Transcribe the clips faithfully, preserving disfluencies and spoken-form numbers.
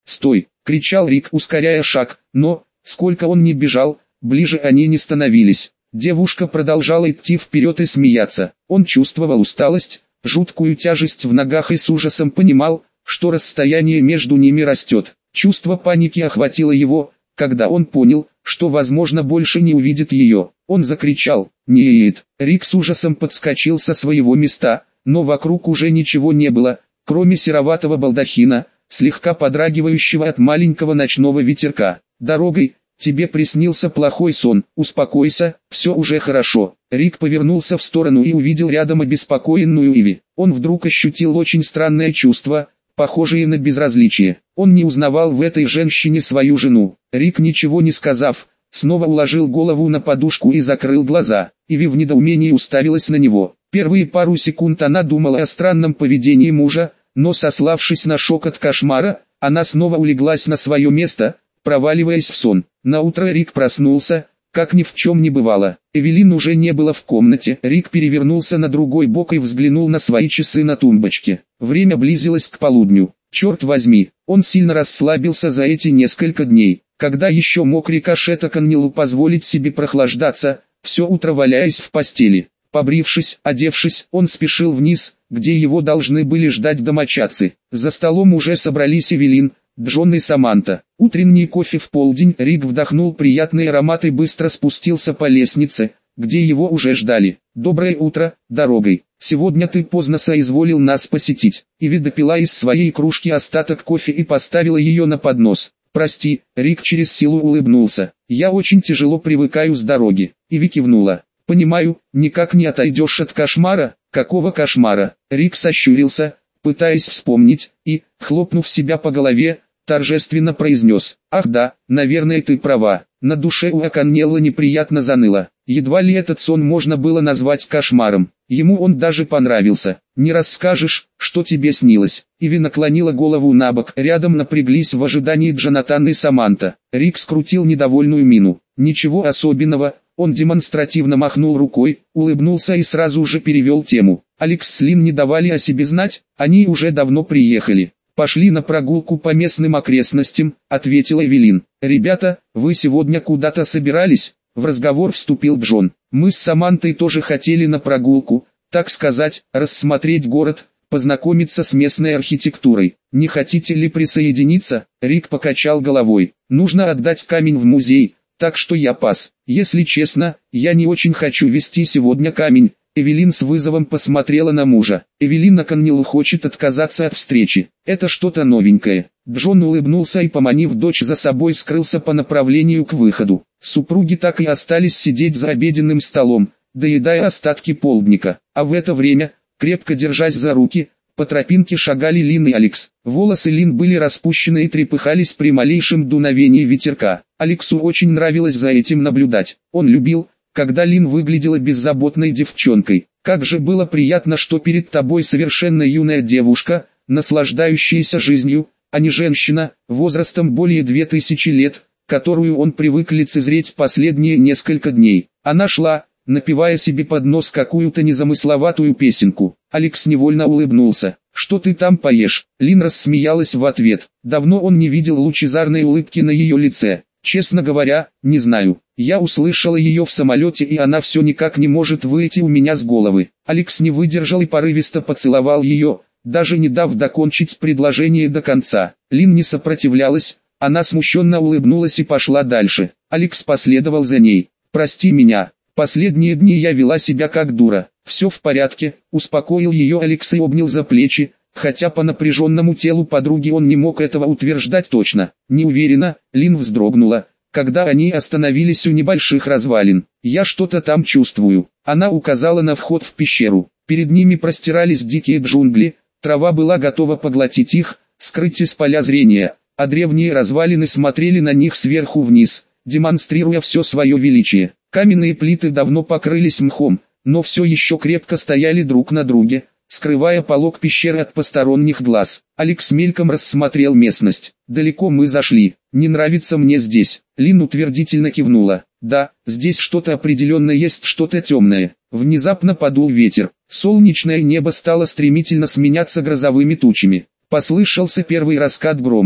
«Стой!» — кричал Рик, ускоряя шаг, но, сколько он ни бежал, ближе они не становились. Девушка продолжала идти вперед и смеяться. Он чувствовал усталость, жуткую тяжесть в ногах и с ужасом понимал, что расстояние между ними растет. Чувство паники охватило его, когда он понял, что возможно больше не увидит ее. Он закричал: «Нет!» Рик с ужасом подскочил со своего места, но вокруг уже ничего не было, кроме сероватого балдахина, слегка подрагивающего от маленького ночного ветерка. «Дорогой, тебе приснился плохой сон, успокойся, все уже хорошо». Рик повернулся в сторону и увидел рядом обеспокоенную Иви. Он вдруг ощутил очень странное чувство, похожее на безразличие. Он не узнавал в этой женщине свою жену. Рик, ничего не сказав, снова уложил голову на подушку и закрыл глаза. Иви в недоумении уставилась на него. Первые пару секунд она думала о странном поведении мужа, но, сославшись на шок от кошмара, она снова улеглась на свое место, проваливаясь в сон. Наутро Рик проснулся, как ни в чем не бывало. Эвелин уже не было в комнате. Рик перевернулся на другой бок и взглянул на свои часы на тумбочке. Время близилось к полудню. Черт возьми, он сильно расслабился за эти несколько дней. Когда еще мог рикошет Коннеллу позволить себе прохлаждаться, все утро валяясь в постели? Побрившись, одевшись, он спешил вниз, где его должны были ждать домочадцы. За столом уже собрались Эвелин, Джон и Саманта. Утренний кофе в полдень. Рик вдохнул приятный аромат и быстро спустился по лестнице, где его уже ждали. «Доброе утро, дорогой. Сегодня ты поздно соизволил нас посетить». Иви допила из своей кружки остаток кофе и поставила ее на поднос. «Прости», — Рик через силу улыбнулся. «Я очень тяжело привыкаю с дороги». Иви кивнула. «Понимаю, никак не отойдешь от кошмара». «Какого кошмара?» Рик сощурился, пытаясь вспомнить, и, хлопнув себя по голове, торжественно произнес: «Ах да, наверное, ты права». На душе у Коннелла неприятно заныло. Едва ли этот сон можно было назвать кошмаром. Ему он даже понравился. «Не расскажешь, что тебе снилось?» Иви наклонила голову на бок. Рядом напряглись в ожидании Джонатан и Саманта. Рик скрутил недовольную мину. «Ничего особенного». Он демонстративно махнул рукой, улыбнулся и сразу же перевел тему. «Алекс с Лин не давали о себе знать, они уже давно приехали. Пошли на прогулку по местным окрестностям», — ответила Эвелин. «Ребята, вы сегодня куда-то собирались?» В разговор вступил Джон. «Мы с Самантой тоже хотели на прогулку, так сказать, рассмотреть город, познакомиться с местной архитектурой. Не хотите ли присоединиться?» Рик покачал головой. «Нужно отдать камень в музей, так что я пас. Если честно, я не очень хочу вести сегодня камень». Эвелин с вызовом посмотрела на мужа. Эвелина Коннелл хочет отказаться от встречи. Это что-то новенькое. Джон улыбнулся и, поманив дочь за собой, скрылся по направлению к выходу. Супруги так и остались сидеть за обеденным столом, доедая остатки полдника. А в это время, крепко держась за руки, по тропинке шагали Лин и Алекс. Волосы Лин были распущены и трепыхались при малейшем дуновении ветерка. Алексу очень нравилось за этим наблюдать. Он любил, когда Лин выглядела беззаботной девчонкой. Как же было приятно, что перед тобой совершенно юная девушка, наслаждающаяся жизнью, а не женщина, возрастом более две тысячи лет, которую он привык лицезреть последние несколько дней. Она шла, напевая себе под нос какую-то незамысловатую песенку. Алекс невольно улыбнулся. «Что ты там поешь?» Лин рассмеялась в ответ. Давно он не видел лучезарной улыбки на ее лице. «Честно говоря, не знаю. Я услышала ее в самолете, и она все никак не может выйти у меня с головы». Алекс не выдержал и порывисто поцеловал ее, даже не дав докончить предложение до конца. Лин не сопротивлялась, она смущенно улыбнулась и пошла дальше. Алекс последовал за ней. «Прости меня. Последние дни я вела себя как дура». «Все в порядке», — успокоил ее Алекс и обнял за плечи, хотя по напряженному телу подруги он не мог этого утверждать точно. «Не уверена», — Лин вздрогнула, когда они остановились у небольших развалин. «Я что-то там чувствую». Она указала на вход в пещеру. Перед ними простирались дикие джунгли, трава была готова поглотить их, скрыть из поля зрения, а древние развалины смотрели на них сверху вниз, демонстрируя все свое величие. Каменные плиты давно покрылись мхом, но все еще крепко стояли друг на друге, скрывая полог пещеры от посторонних глаз. Алекс мельком рассмотрел местность. «Далеко мы зашли. Не нравится мне здесь». Лин утвердительно кивнула. «Да, здесь что-то определенно есть, что-то темное». Внезапно подул ветер. Солнечное небо стало стремительно сменяться грозовыми тучами. Послышался первый раскат грома.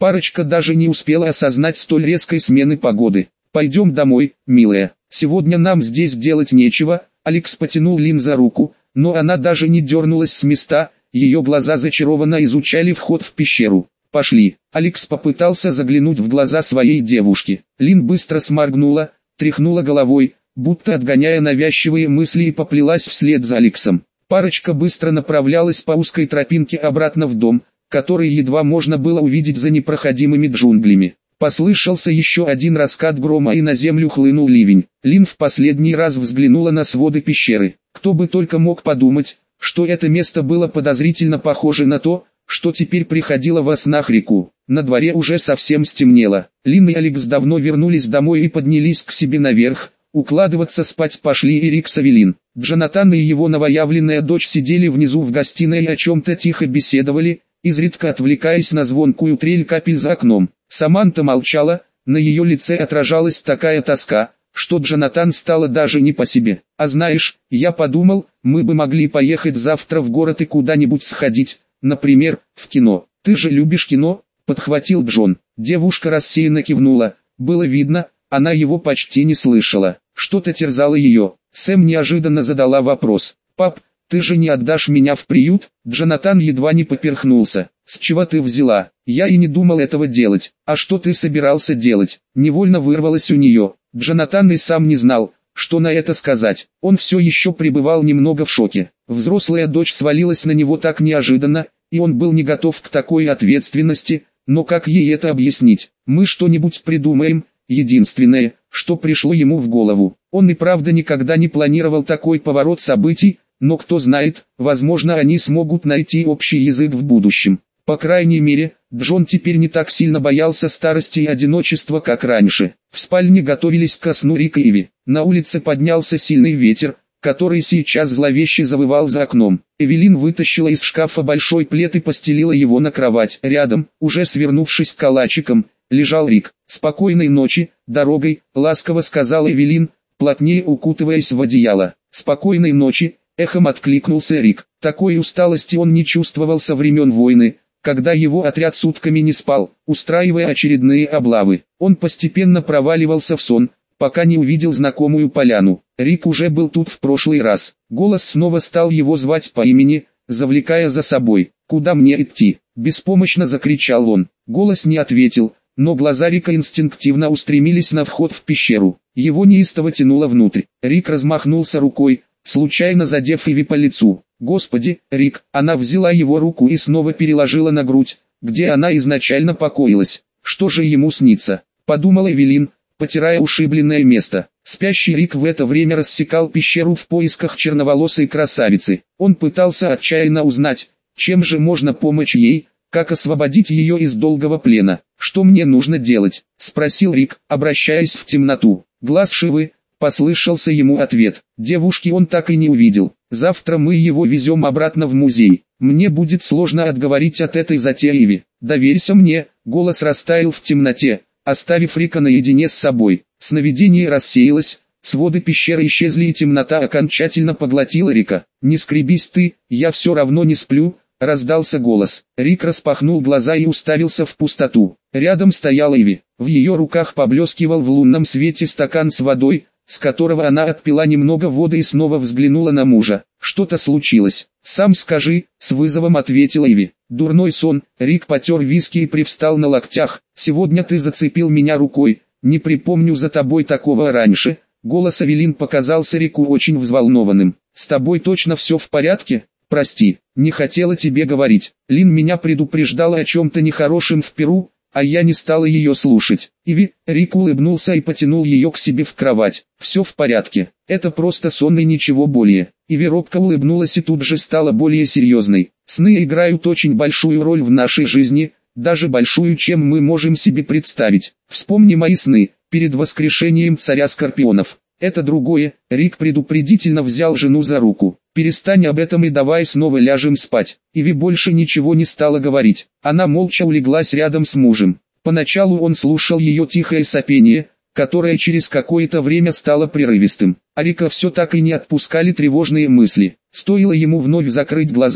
Парочка даже не успела осознать столь резкой смены погоды. «Пойдем домой, милая, сегодня нам здесь делать нечего». Алекс потянул Лин за руку, но она даже не дернулась с места, ее глаза зачарованно изучали вход в пещеру. «Пошли». Алекс попытался заглянуть в глаза своей девушки. Лин быстро сморгнула, тряхнула головой, будто отгоняя навязчивые мысли, и поплелась вслед за Алексом. Парочка быстро направлялась по узкой тропинке обратно в дом, который едва можно было увидеть за непроходимыми джунглями. Послышался еще один раскат грома, и на землю хлынул ливень. Лин в последний раз взглянула на своды пещеры. Кто бы только мог подумать, что это место было подозрительно похоже на то, что теперь приходило во снах реку. На дворе уже совсем стемнело. Лин и Алекс давно вернулись домой и поднялись к себе наверх. Укладываться спать пошли и Рик с Эвелин. Джонатан и его новоявленная дочь сидели внизу в гостиной и о чем-то тихо беседовали, изредка отвлекаясь на звонкую трель капель за окном. Саманта молчала, на ее лице отражалась такая тоска, что Джонатан стало даже не по себе. «А знаешь, я подумал, мы бы могли поехать завтра в город и куда-нибудь сходить, например, в кино». «Ты же любишь кино?» — подхватил Джон. Девушка рассеянно кивнула, было видно, она его почти не слышала. Что-то терзало ее. Сэм неожиданно задала вопрос. «Пап, ты же не отдашь меня в приют?» Джонатан едва не поперхнулся. «С чего ты взяла? Я и не думал этого делать. А что ты собирался делать?» Невольно вырвалось у нее. Джонатан и сам не знал, что на это сказать. Он все еще пребывал немного в шоке. Взрослая дочь свалилась на него так неожиданно, и он был не готов к такой ответственности, но как ей это объяснить? «Мы что-нибудь придумаем». Единственное, что пришло ему в голову. Он и правда никогда не планировал такой поворот событий, но кто знает, возможно, они смогут найти общий язык в будущем. По крайней мере, Джон теперь не так сильно боялся старости и одиночества, как раньше. В спальне готовились ко сну Рик и Иви. На улице поднялся сильный ветер, который сейчас зловеще завывал за окном. Эвелин вытащила из шкафа большой плед и постелила его на кровать. Рядом, уже свернувшись калачиком, лежал Рик. «Спокойной ночи, дорогой», — ласково сказала Эвелин, плотнее укутываясь в одеяло. «Спокойной ночи», — эхом откликнулся Рик. Такой усталости он не чувствовал со времен войны, когда его отряд сутками не спал, устраивая очередные облавы. Он постепенно проваливался в сон, пока не увидел знакомую поляну. Рик уже был тут в прошлый раз. Голос снова стал его звать по имени, завлекая за собой. «Куда мне идти?» — беспомощно закричал он. Голос не ответил, но глаза Рика инстинктивно устремились на вход в пещеру. Его неистово тянуло внутрь. Рик размахнулся рукой, случайно задев Иви по лицу. «Господи, Рик!» Она взяла его руку и снова переложила на грудь, где она изначально покоилась. «Что же ему снится?» — подумала Эвелин, потирая ушибленное место. Спящий Рик в это время рассекал пещеру в поисках черноволосой красавицы. Он пытался отчаянно узнать, чем же можно помочь ей, как освободить ее из долгого плена. «Что мне нужно делать?» — спросил Рик, обращаясь в темноту. «Глаз Шивы», — послышался ему ответ. Девушки он так и не увидел. «Завтра мы его везем обратно в музей. Мне будет сложно отговорить от этой затеи, Иви. Доверься мне». Голос растаял в темноте, оставив Рика наедине с собой. Сновидение рассеялось, своды пещеры исчезли и темнота окончательно поглотила Рика. «Не скребись ты, я все равно не сплю», — раздался голос. Рик распахнул глаза и уставился в пустоту. Рядом стояла Иви. В ее руках поблескивал в лунном свете стакан с водой, с которого она отпила немного воды и снова взглянула на мужа. «Что-то случилось?» «Сам скажи», — с вызовом ответила Иви. «Дурной сон». Рик потер виски и привстал на локтях. «Сегодня ты зацепил меня рукой, не припомню за тобой такого раньше». Голос Эвелин показался Рику очень взволнованным. «С тобой точно все в порядке?» «Прости, не хотела тебе говорить. Лин меня предупреждала о чем-то нехорошем в Перу, а я не стала ее слушать». «Иви», — Рик улыбнулся и потянул ее к себе в кровать. «Все в порядке, это просто сон и ничего более». Иви робко улыбнулась и тут же стала более серьезной. «Сны играют очень большую роль в нашей жизни, даже большую, чем мы можем себе представить. Вспомни мои сны, перед воскрешением царя Скорпионов. Это другое». Рик предупредительно взял жену за руку. «Перестань об этом и давай снова ляжем спать». Иви больше ничего не стала говорить. Она молча улеглась рядом с мужем. Поначалу он слушал ее тихое сопение, которое через какое-то время стало прерывистым. А Рика все так и не отпускали тревожные мысли. Стоило ему вновь закрыть глаза,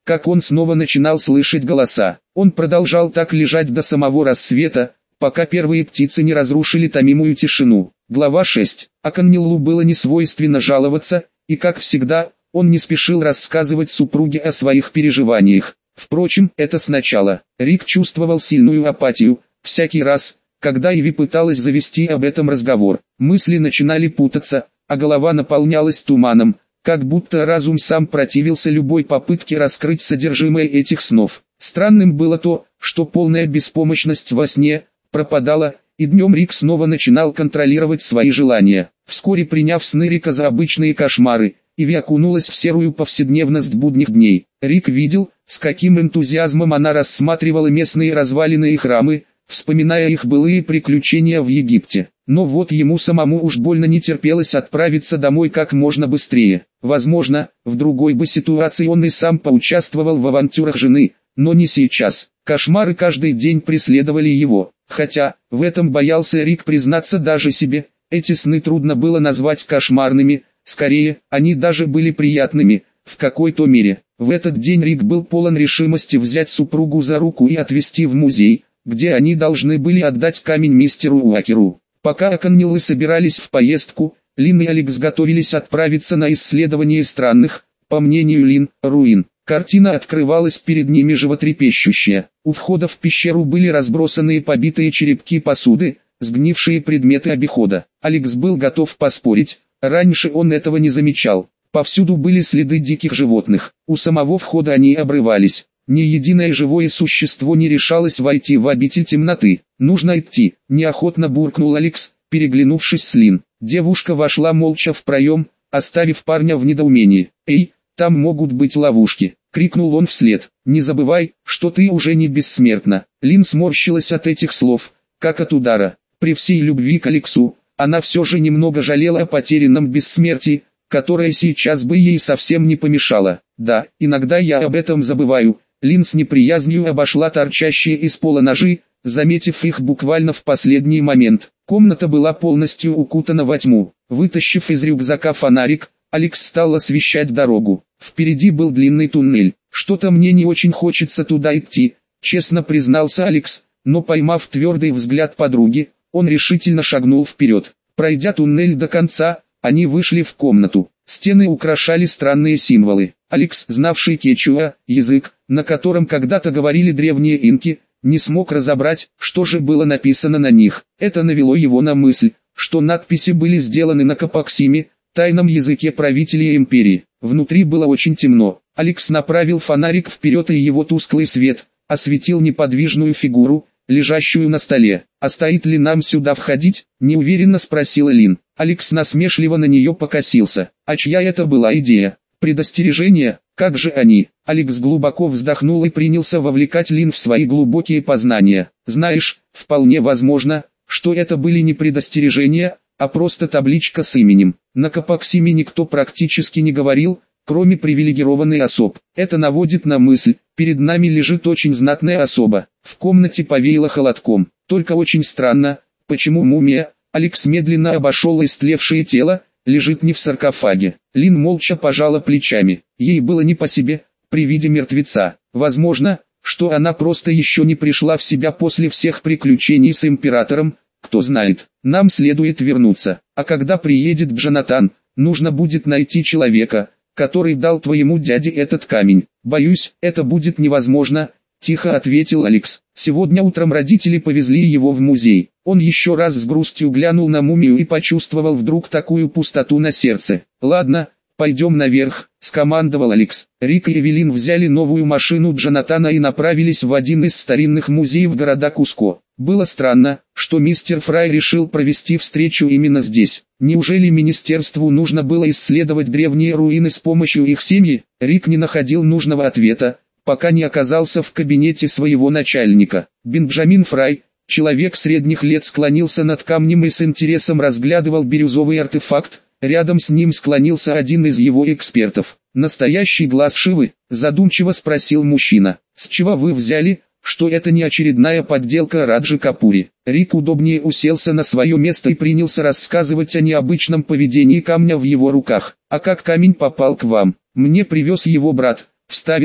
как он снова начинал слышать голоса. Он продолжал так лежать до самого рассвета, пока первые птицы не разрушили томимую тишину. Глава шесть. Аконниллу было несвойственно жаловаться, и как всегда, он не спешил рассказывать супруге о своих переживаниях. Впрочем, это сначала. Рик чувствовал сильную апатию, всякий раз, когда Иви пыталась завести об этом разговор. Мысли начинали путаться, а голова наполнялась туманом, как будто разум сам противился любой попытке раскрыть содержимое этих снов. Странным было то, что полная беспомощность во сне пропадала, и днем Рик снова начинал контролировать свои желания. Вскоре, приняв сны Рика за обычные кошмары, Иви окунулась в серую повседневность будних дней. Рик видел, с каким энтузиазмом она рассматривала местные развалины и храмы, вспоминая их былые приключения в Египте. Но вот ему самому уж больно не терпелось отправиться домой как можно быстрее. Возможно, в другой бы ситуации он и сам поучаствовал в авантюрах жены, но не сейчас. Кошмары каждый день преследовали его, хотя, в этом боялся Рик признаться даже себе, эти сны трудно было назвать кошмарными, скорее, они даже были приятными, в какой-то мере. В этот день Рик был полон решимости взять супругу за руку и отвезти в музей, где они должны были отдать камень мистеру Уакеру. Пока Аконниллы собирались в поездку, Лин и Алекс готовились отправиться на исследование странных, по мнению Лин, руин. Картина открывалась перед ними животрепещущая. У входа в пещеру были разбросаны побитые черепки посуды, сгнившие предметы обихода. Алекс был готов поспорить, раньше он этого не замечал. Повсюду были следы диких животных, у самого входа они обрывались. Ни единое живое существо не решалось войти в обитель темноты. «Нужно идти», – неохотно буркнул Алекс, переглянувшись с Лин. Девушка вошла молча в проем, оставив парня в недоумении. «Эй, там могут быть ловушки», — крикнул он вслед. «Не забывай, что ты уже не бессмертна». Лин сморщилась от этих слов, как от удара. При всей любви к Алексу, она все же немного жалела о потерянном бессмертии, которое сейчас бы ей совсем не помешало. «Да, иногда я об этом забываю». Лин с неприязнью обошла торчащие из пола ножи, заметив их буквально в последний момент. Комната была полностью укутана во тьму. Вытащив из рюкзака фонарик, Алекс стал освещать дорогу. Впереди был длинный туннель. «Что-то мне не очень хочется туда идти», — честно признался Алекс, но поймав твердый взгляд подруги, он решительно шагнул вперед. Пройдя туннель до конца, они вышли в комнату. Стены украшали странные символы. Алекс, знавший кечуа, язык, на котором когда-то говорили древние инки, не смог разобрать, что же было написано на них. Это навело его на мысль, что надписи были сделаны на капаксиме, тайном языке правителей империи. Внутри было очень темно. Алекс направил фонарик вперед, и его тусклый свет осветил неподвижную фигуру, лежащую на столе. «А стоит ли нам сюда входить?» – неуверенно спросила Лин. Алекс насмешливо на нее покосился. «А чья это была идея? Предостережение? Как же они?» Алекс глубоко вздохнул и принялся вовлекать Лин в свои глубокие познания. «Знаешь, вполне возможно, что это были не предостережения, а просто табличка с именем. На капаксиме никто практически не говорил, кроме привилегированных особ. Это наводит на мысль, перед нами лежит очень знатная особа». В комнате повеяло холодком. Только очень странно, почему мумия, Алекс медленно обошел истлевшее тело, лежит не в саркофаге. Лин молча пожала плечами. Ей было не по себе, при виде мертвеца. Возможно, что она просто еще не пришла в себя после всех приключений с императором, кто знает. Нам следует вернуться, а когда приедет Джонатан, нужно будет найти человека, который дал твоему дяде этот камень. Боюсь, это будет невозможно, тихо ответил Алекс. Сегодня утром родители повезли его в музей. Он еще раз с грустью глянул на мумию и почувствовал вдруг такую пустоту на сердце. «Ладно, пойдем наверх», — скомандовал Алекс. Рик и Эвелин взяли новую машину Джонатана и направились в один из старинных музеев города Куско. Было странно, что мистер Фрай решил провести встречу именно здесь. Неужели министерству нужно было исследовать древние руины с помощью их семьи? Рик не находил нужного ответа, пока не оказался в кабинете своего начальника. Бенджамин Фрай, человек средних лет, склонился над камнем и с интересом разглядывал бирюзовый артефакт. Рядом с ним склонился один из его экспертов. «Настоящий глаз Шивы?» – задумчиво спросил мужчина. «С чего вы взяли, что это не очередная подделка Раджи Капури?» Рик удобнее уселся на свое место и принялся рассказывать о необычном поведении камня в его руках. «А как камень попал к вам?» «Мне привез его брат», — вставила Иви.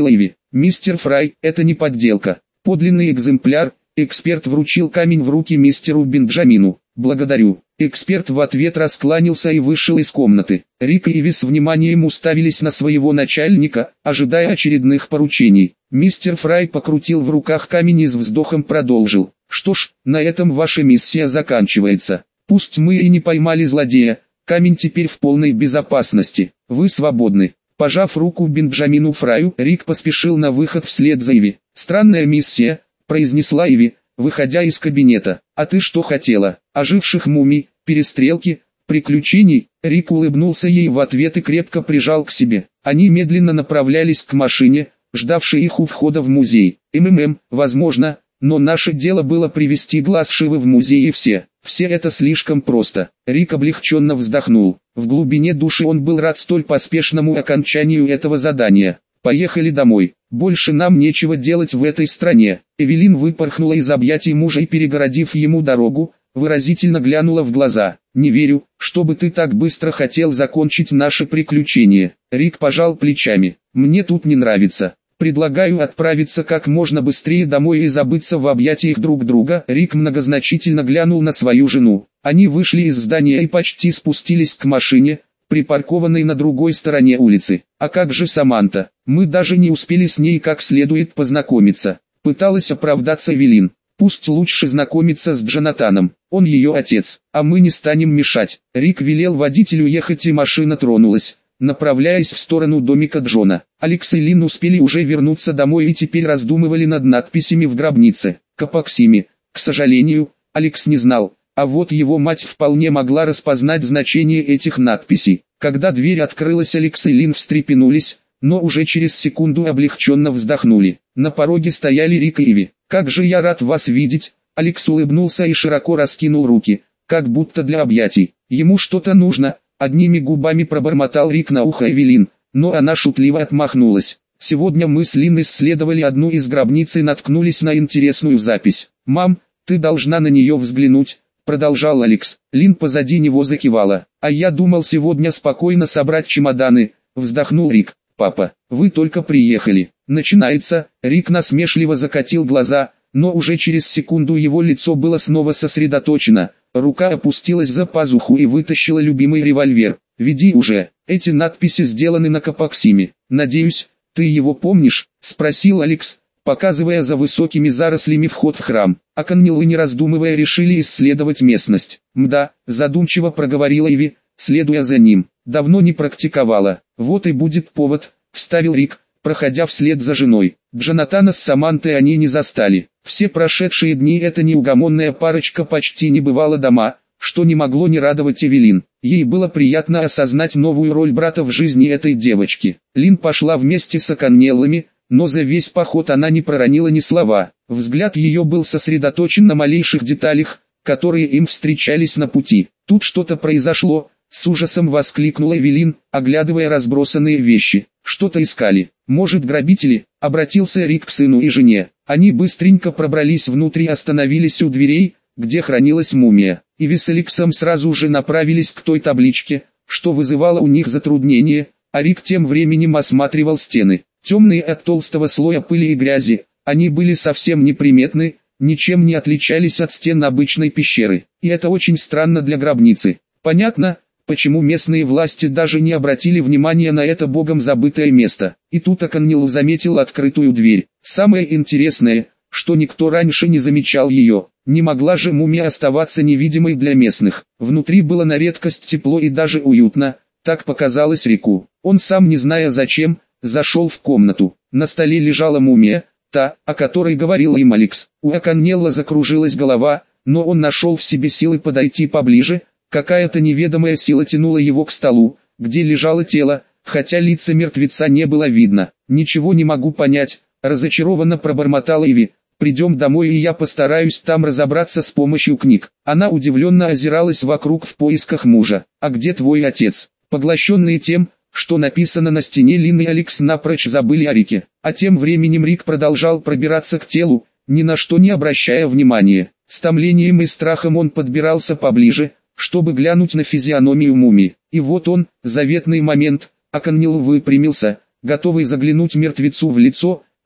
«Мистер Фрай, это не подделка. Подлинный экземпляр». Эксперт вручил камень в руки мистеру Бенджамину. «Благодарю». Эксперт в ответ раскланялся и вышел из комнаты. Рик и Иви с вниманием уставились на своего начальника, ожидая очередных поручений. Мистер Фрай покрутил в руках камень и с вздохом продолжил. «Что ж, на этом ваша миссия заканчивается. Пусть мы и не поймали злодея, камень теперь в полной безопасности. Вы свободны». Пожав руку Бенджамину Фраю, Рик поспешил на выход вслед за Иви. «Странная миссия», — произнесла Иви, выходя из кабинета. «А ты что хотела? Оживших мумий, перестрелки, приключений?» Рик улыбнулся ей в ответ и крепко прижал к себе. Они медленно направлялись к машине, ждавшей их у входа в музей. «МММ, возможно, но наше дело было привести глаз Шивы в музей и все. Все это слишком просто». Рик облегченно вздохнул. В глубине души он был рад столь поспешному окончанию этого задания. «Поехали домой. Больше нам нечего делать в этой стране». Эвелин выпорхнула из объятий мужа и, перегородив ему дорогу, выразительно глянула в глаза. «Не верю, чтобы ты так быстро хотел закончить наше приключение». Рик пожал плечами. «Мне тут не нравится. Предлагаю отправиться как можно быстрее домой и забыться в объятиях друг друга». Рик многозначительно глянул на свою жену. Они вышли из здания и почти спустились к машине, припаркованной на другой стороне улицы. «А как же Саманта? Мы даже не успели с ней как следует познакомиться», — пыталась оправдаться Эвелин. «Пусть лучше знакомиться с Джонатаном, он ее отец, а мы не станем мешать». Рик велел водителю ехать, и машина тронулась, направляясь в сторону домика Джона. Алекс и Лин успели уже вернуться домой и теперь раздумывали над надписями в гробнице. Капаксими. К сожалению, Алекс не знал, а вот его мать вполне могла распознать значение этих надписей. Когда дверь открылась, Алекс и Лин встрепенулись, но уже через секунду облегченно вздохнули. На пороге стояли Рик и Иви. «Как же я рад вас видеть!» Алекс улыбнулся и широко раскинул руки, как будто для объятий. «Ему что-то нужно», — одними губами пробормотал Рик на ухо Эвелин, но она шутливо отмахнулась. «Сегодня мы с Лин исследовали одну из гробниц и наткнулись на интересную запись. Мам, ты должна на нее взглянуть», — продолжал Алекс. Лин позади него закивала. «А я думал сегодня спокойно собрать чемоданы», — вздохнул Рик. «Папа, вы только приехали. Начинается». Рик насмешливо закатил глаза, но уже через секунду его лицо было снова сосредоточено. Рука опустилась за пазуху и вытащила любимый револьвер. «Веди уже, эти надписи сделаны на Капаксиме. Надеюсь, ты его помнишь?» — спросил Алекс, показывая за высокими зарослями вход в храм. Аканнилы, не раздумывая, решили исследовать местность. «Мда», — задумчиво проговорила Иви, следуя за ним. «Давно не практиковала. Вот и будет повод», — вставил Рик, проходя вслед за женой. Джонатана с Самантой они не застали. Все прошедшие дни эта неугомонная парочка почти не бывала дома, что не могло не радовать Эвелин. Ей было приятно осознать новую роль брата в жизни этой девочки. Лин пошла вместе с Аканнеллами, но за весь поход она не проронила ни слова. Взгляд ее был сосредоточен на малейших деталях, которые им встречались на пути. «Тут что-то произошло», — с ужасом воскликнула Эвелин, оглядывая разбросанные вещи. «Что-то искали. Может, грабители?» — обратился Рик к сыну и жене. Они быстренько пробрались внутрь и остановились у дверей, где хранилась мумия. Иви с Алексом сразу же направились к той табличке, что вызывало у них затруднение, а Рик тем временем осматривал стены. Темные от толстого слоя пыли и грязи, они были совсем неприметны, ничем не отличались от стен обычной пещеры. И это очень странно для гробницы. Понятно, почему местные власти даже не обратили внимания на это богом забытое место. И тут Аканнил заметил открытую дверь. Самое интересное, что никто раньше не замечал ее. Не могла же мумия оставаться невидимой для местных. Внутри было на редкость тепло и даже уютно, так показалось Рику. Он сам, не зная зачем, зашел в комнату. На столе лежала мумия, та, о которой говорил им Алекс. У Аканнелла закружилась голова, но он нашел в себе силы подойти поближе. Какая-то неведомая сила тянула его к столу, где лежало тело, хотя лица мертвеца не было видно. «Ничего не могу понять», — разочарованно пробормотала Иви. «Придем домой, и я постараюсь там разобраться с помощью книг». Она удивленно озиралась вокруг в поисках мужа. «А где твой отец?» Поглощенные тем, что написано на стене, Лин и Алекс напрочь забыли о Рике. А тем временем Рик продолжал пробираться к телу, ни на что не обращая внимания. С томлением и страхом он подбирался поближе, чтобы глянуть на физиономию мумии. И вот он, заветный момент. Аканнил выпрямился, готовый заглянуть мертвецу в лицо,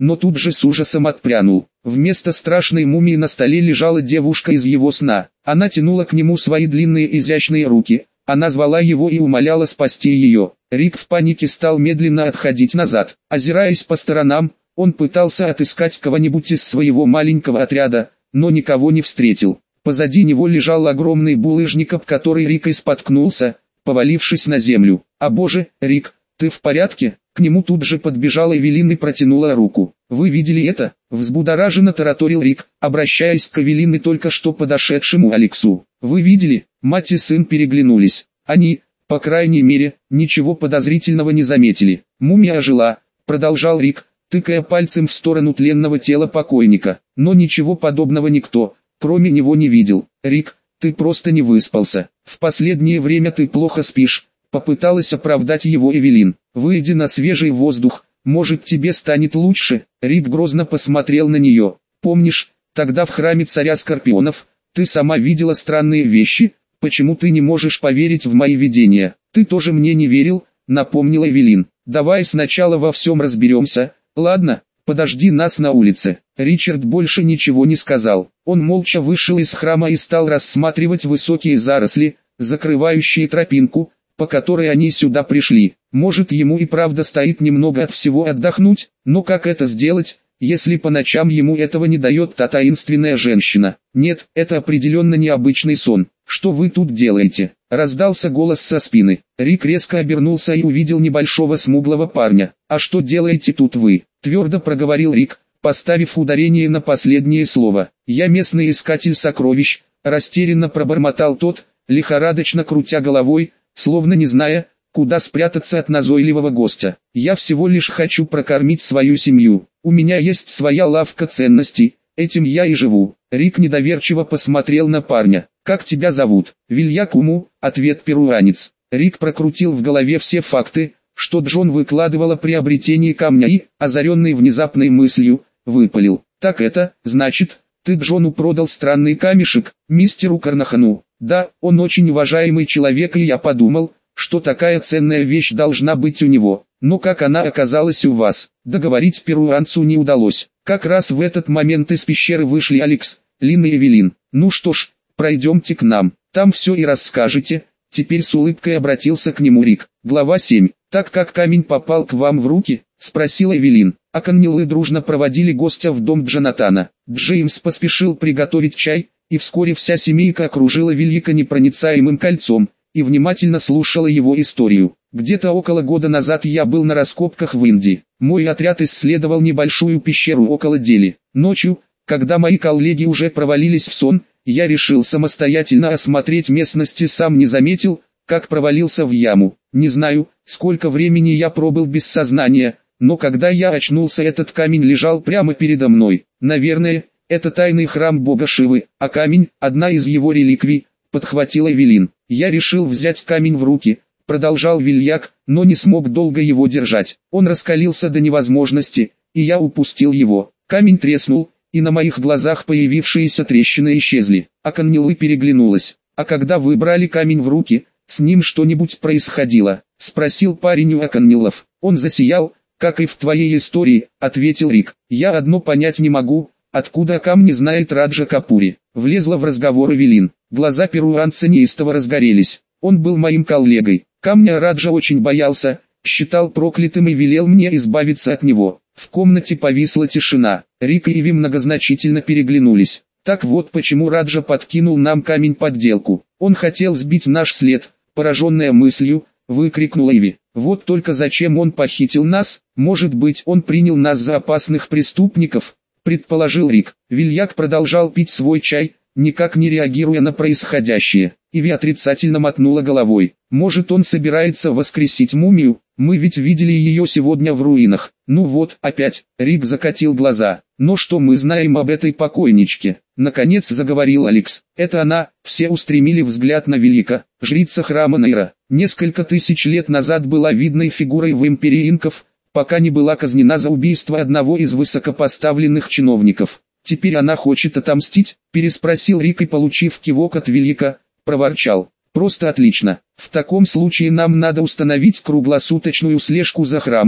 но тут же с ужасом отпрянул. Вместо страшной мумии на столе лежала девушка из его сна. Она тянула к нему свои длинные изящные руки. Она звала его и умоляла спасти ее. Рик в панике стал медленно отходить назад. Озираясь по сторонам, он пытался отыскать кого-нибудь из своего маленького отряда, но никого не встретил. Позади него лежал огромный булыжник, об который Рик и споткнулся, повалившись на землю. «А боже, Рик, ты в порядке?» К нему тут же подбежала Эвелин и протянула руку. «Вы видели это?» — взбудораженно тараторил Рик, обращаясь к Эвелин и только что подошедшему Алексу. «Вы видели?» Мать и сын переглянулись. Они, по крайней мере, ничего подозрительного не заметили. «Мумия ожила», — продолжал Рик, тыкая пальцем в сторону тленного тела покойника. «Но ничего подобного никто, кроме него, не видел. Рик, ты просто не выспался. В последнее время ты плохо спишь», — попыталась оправдать его Эвелин. «Выйди на свежий воздух, может тебе станет лучше». Рик грозно посмотрел на нее. «Помнишь, тогда в храме царя Скорпионов, ты сама видела странные вещи? Почему ты не можешь поверить в мои видения?» «Ты тоже мне не верил», — напомнила Эвелин. «Давай сначала во всем разберемся, ладно? Подожди нас на улице». Ричард больше ничего не сказал. Он молча вышел из храма и стал рассматривать высокие заросли, закрывающие тропинку, по которой они сюда пришли. Может, ему и правда стоит немного от всего отдохнуть, но как это сделать, если по ночам ему этого не дает та таинственная женщина? Нет, это определенно необычный сон. «Что вы тут делаете?» — раздался голос со спины. Рик резко обернулся и увидел небольшого смуглого парня. «А что делаете тут вы?» — твердо проговорил Рик, поставив ударение на последнее слово. «Я местный искатель сокровищ», — растерянно пробормотал тот, лихорадочно крутя головой, словно не зная, куда спрятаться от назойливого гостя. «Я всего лишь хочу прокормить свою семью. У меня есть своя лавка ценностей, этим я и живу». Рик недоверчиво посмотрел на парня. «Как тебя зовут?» «Вильякуму», — ответ перуанец. Рик прокрутил в голове все факты, что Джон выкладывал о приобретении камня и, озаренный внезапной мыслью, выпалил. «Так это, значит, ты Джону продал странный камешек, мистеру Карнахану?» «Да, он очень уважаемый человек, и я подумал, что такая ценная вещь должна быть у него. Но как она оказалась у вас?» Договорить перуанцу не удалось. Как раз в этот момент из пещеры вышли Алекс, Лин и Эвелин. «Ну что ж, пройдемте к нам, там все и расскажете». Теперь с улыбкой обратился к нему Рик. Глава семь. «Так как камень попал к вам в руки?» — спросила Эвелин. Аконнеллы дружно проводили гостя в дом Джонатана. Джеймс поспешил приготовить чай, и вскоре вся семейка окружила Вильяка непроницаемым кольцом и внимательно слушала его историю. «Где-то около года назад я был на раскопках в Индии. Мой отряд исследовал небольшую пещеру около Дели. Ночью, когда мои коллеги уже провалились в сон, я решил самостоятельно осмотреть местность и сам не заметил, как провалился в яму. Не знаю, сколько времени я пробыл без сознания, но когда я очнулся, этот камень лежал прямо передо мной. Наверное, это тайный храм бога Шивы, а камень – одна из его реликвий», – подхватила Эвелин. «Я решил взять камень в руки», – продолжал Вильяк, но не смог долго его держать. Он раскалился до невозможности, и я упустил его. Камень треснул, и на моих глазах появившиеся трещины исчезли. Аконнеллы переглянулась. «А когда вы брали камень в руки, с ним что-нибудь происходило?» — спросил парень у Аконнеллов. «Он засиял, как и в твоей истории», — ответил Рик. «Я одно понять не могу, откуда о камне знает Раджа Капури». Влезла в разговор Эвелин. Глаза перуанца неистово разгорелись. «Он был моим коллегой. Камня Раджа очень боялся, считал проклятым и велел мне избавиться от него». В комнате повисла тишина. Рик и Иви многозначительно переглянулись. «Так вот почему Раджа подкинул нам камень-подделку. Он хотел сбить наш след», — пораженная мыслью, выкрикнула Иви. «Вот только зачем он похитил нас? Может быть, он принял нас за опасных преступников?» — предположил Рик. Вильяк продолжал пить свой чай, никак не реагируя на происходящее. Иви отрицательно мотнула головой. «Может, он собирается воскресить мумию? Мы ведь видели ее сегодня в руинах». «Ну вот, опять», — Рик закатил глаза. «Но что мы знаем об этой покойничке?» Наконец заговорил Алекс. «Это она». Все устремили взгляд на Вильяка, жрица храма Нейра. Несколько тысяч лет назад была видной фигурой в империи инков, пока не была казнена за убийство одного из высокопоставленных чиновников. «Теперь она хочет отомстить?» — переспросил Рик и, получив кивок от Вильяка, проворчал. «Просто отлично. В таком случае нам надо установить круглосуточную слежку за храмом»,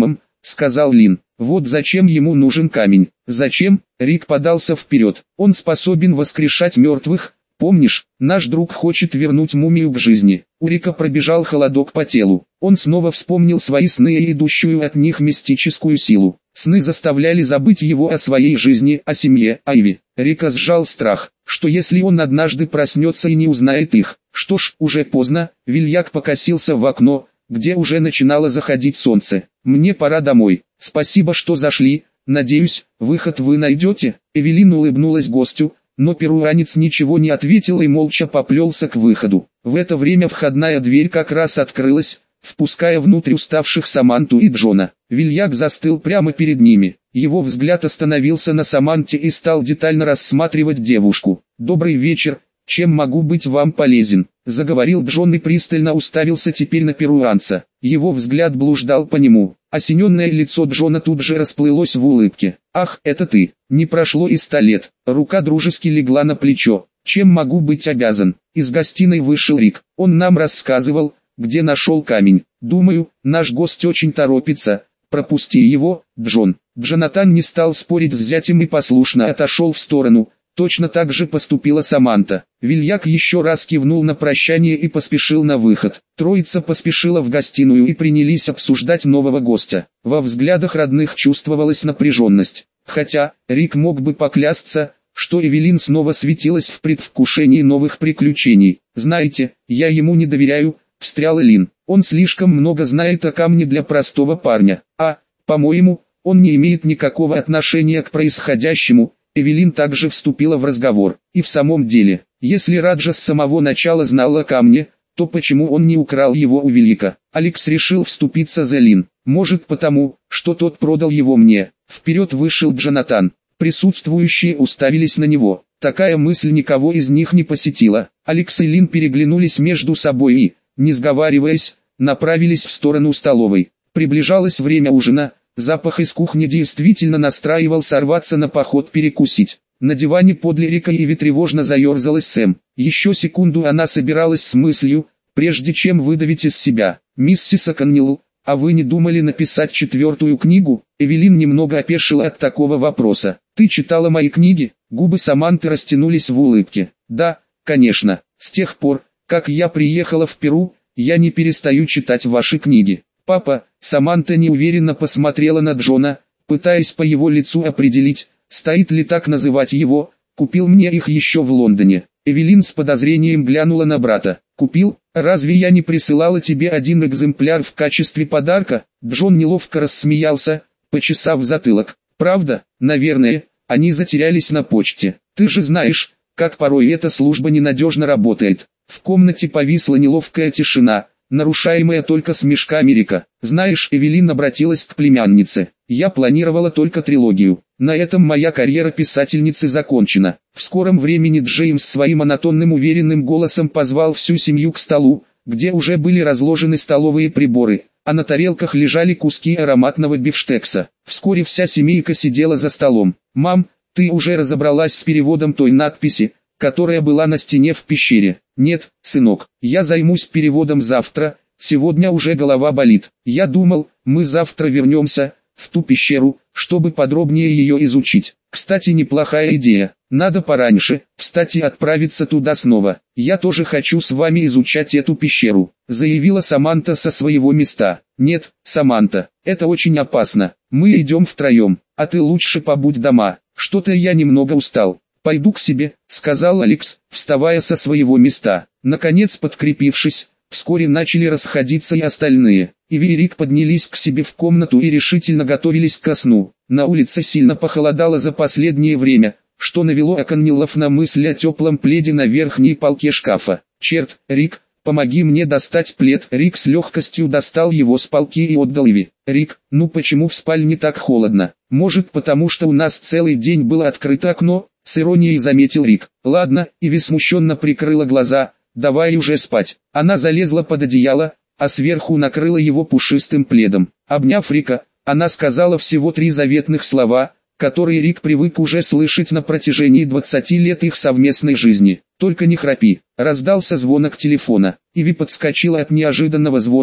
сказал Лин. Вот зачем ему нужен камень. Зачем? Рик подался вперед. Он способен воскрешать мертвых. Помнишь, наш друг хочет вернуть мумию к жизни. У Рика пробежал холодок по телу. Он снова вспомнил свои сны и идущую от них мистическую силу. Сны заставляли забыть его о своей жизни, о семье, Айви. Рика сжал страх, что если он однажды проснется и не узнает их. Что ж, уже поздно. Вильяк покосился в окно, где уже начинало заходить солнце. Мне пора домой. Спасибо, что зашли. Надеюсь, выход вы найдете. Эвелин улыбнулась гостю, но перуанец ничего не ответил и молча поплелся к выходу. В это время входная дверь как раз открылась, впуская внутрь уставших Саманту и Джона. Вильяк застыл прямо перед ними. Его взгляд остановился на Саманте и стал детально рассматривать девушку. «Добрый вечер, чем могу быть вам полезен?» — заговорил Джон и пристально уставился теперь на перуанца. Его взгляд блуждал по нему. Осененное лицо Джона тут же расплылось в улыбке. «Ах, это ты! Не прошло и ста лет!» Рука дружески легла на плечо. «Чем могу быть обязан?» Из гостиной вышел Рик. Он нам рассказывал, где нашел камень. «Думаю, наш гость очень торопится. Пропусти его, Джон». Джонатан не стал спорить с зятем и послушно отошел в сторону. Точно так же поступила Саманта. Вильяк еще раз кивнул на прощание и поспешил на выход. Троица поспешила в гостиную и принялись обсуждать нового гостя. Во взглядах родных чувствовалась напряженность. Хотя, Рик мог бы поклясться, что Эвелин снова светилась в предвкушении новых приключений. «Знаете, я ему не доверяю», — встрял Лин. «Он слишком много знает о камне для простого парня. А, по-моему, он не имеет никакого отношения к происходящему». Эвелин также вступила в разговор. И в самом деле, если Раджа с самого начала знал о камне, то почему он не украл его у Велика? Алекс решил вступиться за Лин. Может потому, что тот продал его мне. Вперед вышел Джонатан. Присутствующие уставились на него. Такая мысль никого из них не посетила. Алекс и Лин переглянулись между собой и, не сговариваясь, направились в сторону столовой. Приближалось время ужина. Запах из кухни действительно настраивал сорваться на поход перекусить. На диване подле Рика Иви тревожно заерзалась Сэм. Еще секунду она собиралась с мыслью, прежде чем выдавить из себя. «Миссис Оконнелл, а вы не думали написать четвертую книгу?» Эвелин немного опешила от такого вопроса. «Ты читала мои книги?» Губы Саманты растянулись в улыбке. «Да, конечно. С тех пор, как я приехала в Перу, я не перестаю читать ваши книги». «Папа», Саманта неуверенно посмотрела на Джона, пытаясь по его лицу определить, стоит ли так называть его, «купил мне их еще в Лондоне». Эвелин с подозрением глянула на брата. «Купил? Разве я не присылала тебе один экземпляр в качестве подарка?» Джон неловко рассмеялся, почесав затылок. «Правда? Наверное, они затерялись на почте. Ты же знаешь, как порой эта служба ненадежно работает». В комнате повисла неловкая тишина, нарушаемая только смешками Рика. «Знаешь, Эвелин обратилась к племяннице. Я планировала только трилогию. На этом моя карьера писательницы закончена». В скором времени Джеймс своим монотонным уверенным голосом позвал всю семью к столу, где уже были разложены столовые приборы, а на тарелках лежали куски ароматного бифштекса. Вскоре вся семейка сидела за столом. «Мам, ты уже разобралась с переводом той надписи, которая была на стене в пещере?» «Нет, сынок, я займусь переводом завтра, сегодня уже голова болит. Я думал, мы завтра вернемся в ту пещеру, чтобы подробнее ее изучить. Кстати, неплохая идея, надо пораньше встать и отправиться туда снова. Я тоже хочу с вами изучать эту пещеру», заявила Саманта со своего места. «Нет, Саманта, это очень опасно, мы идем втроем, а ты лучше побудь дома, что-то я немного устал». «Пойду к себе», — сказал Алекс, вставая со своего места. Наконец подкрепившись, вскоре начали расходиться и остальные. Иви и Рик поднялись к себе в комнату и решительно готовились ко сну. На улице сильно похолодало за последнее время, что навело Оконнеллов на мысль о теплом пледе на верхней полке шкафа. «Черт, Рик, помоги мне достать плед». Рик с легкостью достал его с полки и отдал Иви. «Рик, ну почему в спальне так холодно? Может потому что у нас целый день было открыто окно?» С иронией заметил Рик. «Ладно», Иви смущенно прикрыла глаза, «давай уже спать». Она залезла под одеяло, а сверху накрыла его пушистым пледом. Обняв Рика, она сказала всего три заветных слова, которые Рик привык уже слышать на протяжении двадцати лет их совместной жизни. «Только не храпи». Раздался звонок телефона. Иви подскочила от неожиданного звона,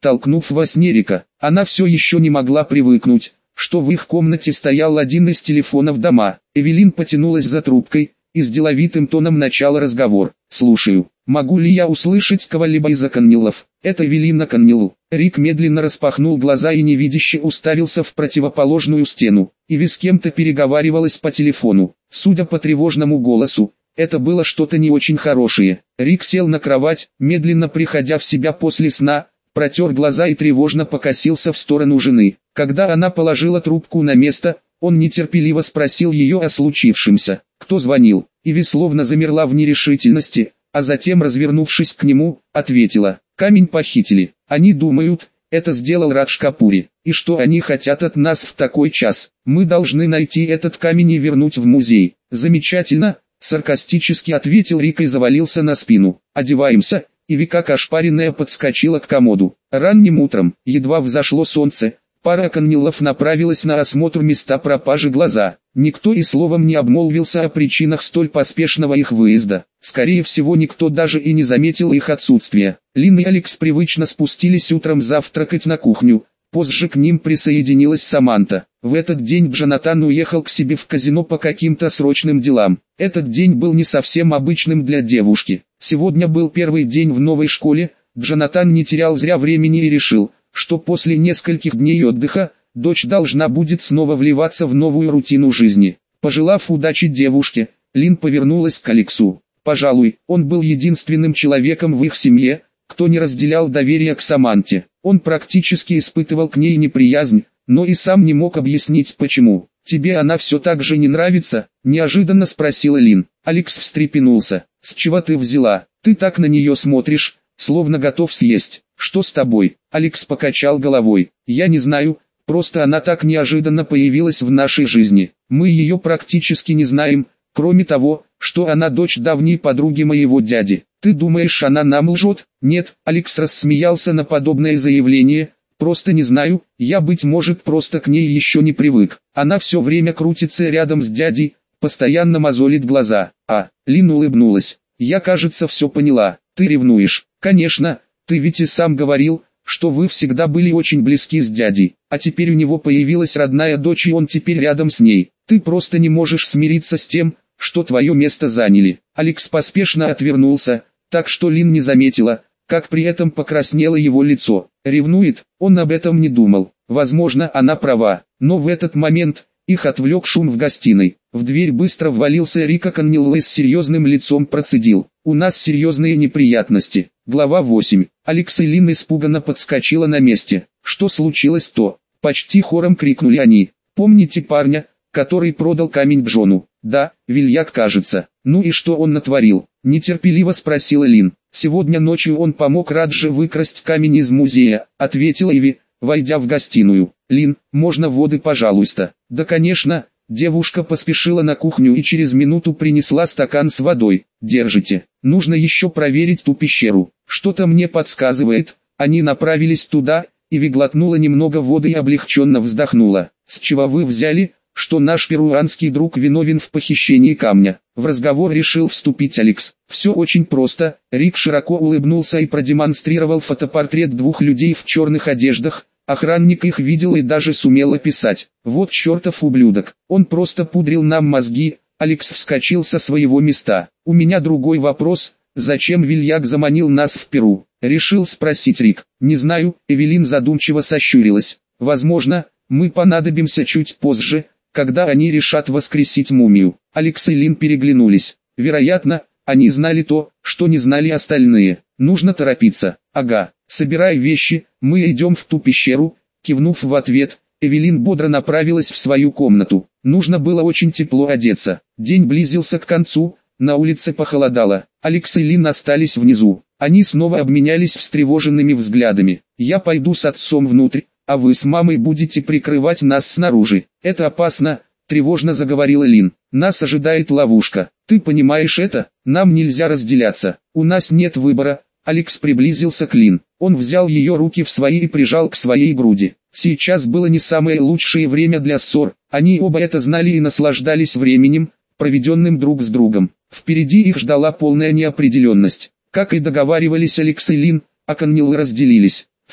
толкнув во сне Рика. Она все еще не могла привыкнуть, что в их комнате стоял один из телефонов дома. Эвелин потянулась за трубкой и с деловитым тоном начала разговор. «Слушаю. Могу ли я услышать кого-либо из Оконнеллов?» «Это Эвелина Коннелл». Рик медленно распахнул глаза и невидяще уставился в противоположную стену. Иви с кем-то переговаривалась по телефону. Судя по тревожному голосу, это было что-то не очень хорошее. Рик сел на кровать, медленно приходя в себя после сна, протер глаза и тревожно покосился в сторону жены. Когда она положила трубку на место, он нетерпеливо спросил ее о случившемся. «Кто звонил?» Иви словно замерла в нерешительности, а затем, развернувшись к нему, ответила: «Камень похитили. Они думают, это сделал Радж Капури. И что они хотят от нас в такой час? Мы должны найти этот камень и вернуть в музей». «Замечательно», — саркастически ответил Рик и завалился на спину. «Одеваемся». Иви как ошпаренная подскочила к комоду. Ранним утром, едва взошло солнце, пара Оконнеллов направилась на осмотр места пропажи глаза. Никто и словом не обмолвился о причинах столь поспешного их выезда. Скорее всего, никто даже и не заметил их отсутствия. Лин и Алекс привычно спустились утром завтракать на кухню. Позже к ним присоединилась Саманта. В этот день Джонатан уехал к себе в казино по каким-то срочным делам. Этот день был не совсем обычным для девушки. Сегодня был первый день в новой школе. Джонатан не терял зря времени и решил, что после нескольких дней отдыха, дочь должна будет снова вливаться в новую рутину жизни. Пожелав удачи девушке, Лин повернулась к Алексу. Пожалуй, он был единственным человеком в их семье, кто не разделял доверия к Саманте. Он практически испытывал к ней неприязнь, но и сам не мог объяснить почему. «Тебе она все так же не нравится?» – неожиданно спросила Лин. Алекс встрепенулся. «С чего ты взяла? Ты так на нее смотришь, словно готов съесть. Что с тобой?» Алекс покачал головой. «Я не знаю, просто она так неожиданно появилась в нашей жизни. Мы ее практически не знаем, кроме того, что она дочь давней подруги моего дяди. Ты думаешь, она нам лжет?» «Нет», Алекс рассмеялся на подобное заявление. «Просто не знаю, я, быть может, просто к ней еще не привык. Она все время крутится рядом с дядей, постоянно мозолит глаза». «А», Лин улыбнулась. «Я, кажется, все поняла. Ты ревнуешь». «Конечно, ты ведь и сам говорил, что вы всегда были очень близки с дядей, а теперь у него появилась родная дочь и он теперь рядом с ней. Ты просто не можешь смириться с тем, что твое место заняли». Алекс поспешно отвернулся, так что Лин не заметила, как при этом покраснело его лицо. Ревнует, он об этом не думал. Возможно, она права, но в этот момент их отвлек шум в гостиной. В дверь быстро ввалился Рик Оконнелл и с серьезным лицом процедил: «У нас серьезные неприятности». Глава восемь. Алекс и Лин испуганно подскочила на месте. «Что случилось-то?» — почти хором крикнули они. «Помните парня, который продал камень Джону?» «Да, Вильяк, кажется». «Ну и что он натворил?» — нетерпеливо спросила Лин. «Сегодня ночью он помог Радже выкрасть камень из музея», — ответила Иви, войдя в гостиную. «Лин, можно воды, пожалуйста?» «Да, конечно». Девушка поспешила на кухню и через минуту принесла стакан с водой. «Держите. Нужно еще проверить ту пещеру. Что-то мне подсказывает». Они направились туда, Иви глотнула немного воды и облегченно вздохнула. «С чего вы взяли, что наш перуанский друг виновен в похищении камня?» В разговор решил вступить Алекс. «Все очень просто». Рик широко улыбнулся и продемонстрировал фотопортрет двух людей в черных одеждах. Охранник их видел и даже сумел описать. «Вот чертов ублюдок, он просто пудрил нам мозги». Алекс вскочил со своего места. «У меня другой вопрос. Зачем Вильяк заманил нас в Перу?» Решил спросить Рик. «Не знаю», Эвелин задумчиво сощурилась. «Возможно, мы понадобимся чуть позже, когда они решат воскресить мумию». Алекс и Лин переглянулись. Вероятно, они знали то, что не знали остальные. «Нужно торопиться». «Ага, собирай вещи, мы идем в ту пещеру». Кивнув в ответ, Эвелин бодро направилась в свою комнату. Нужно было очень тепло одеться. День близился к концу, на улице похолодало. Алекс и Лин остались внизу. Они снова обменялись встревоженными взглядами. «Я пойду с отцом внутрь, а вы с мамой будете прикрывать нас снаружи. Это опасно», — тревожно заговорила Лин. «Нас ожидает ловушка. Ты понимаешь это? Нам нельзя разделяться. У нас нет выбора». Алекс приблизился к Лин. Он взял ее руки в свои и прижал к своей груди. Сейчас было не самое лучшее время для ссор. Они оба это знали и наслаждались временем, проведенным друг с другом. Впереди их ждала полная неопределенность. Как и договаривались Алекс и Лин, Оконнеллы разделились.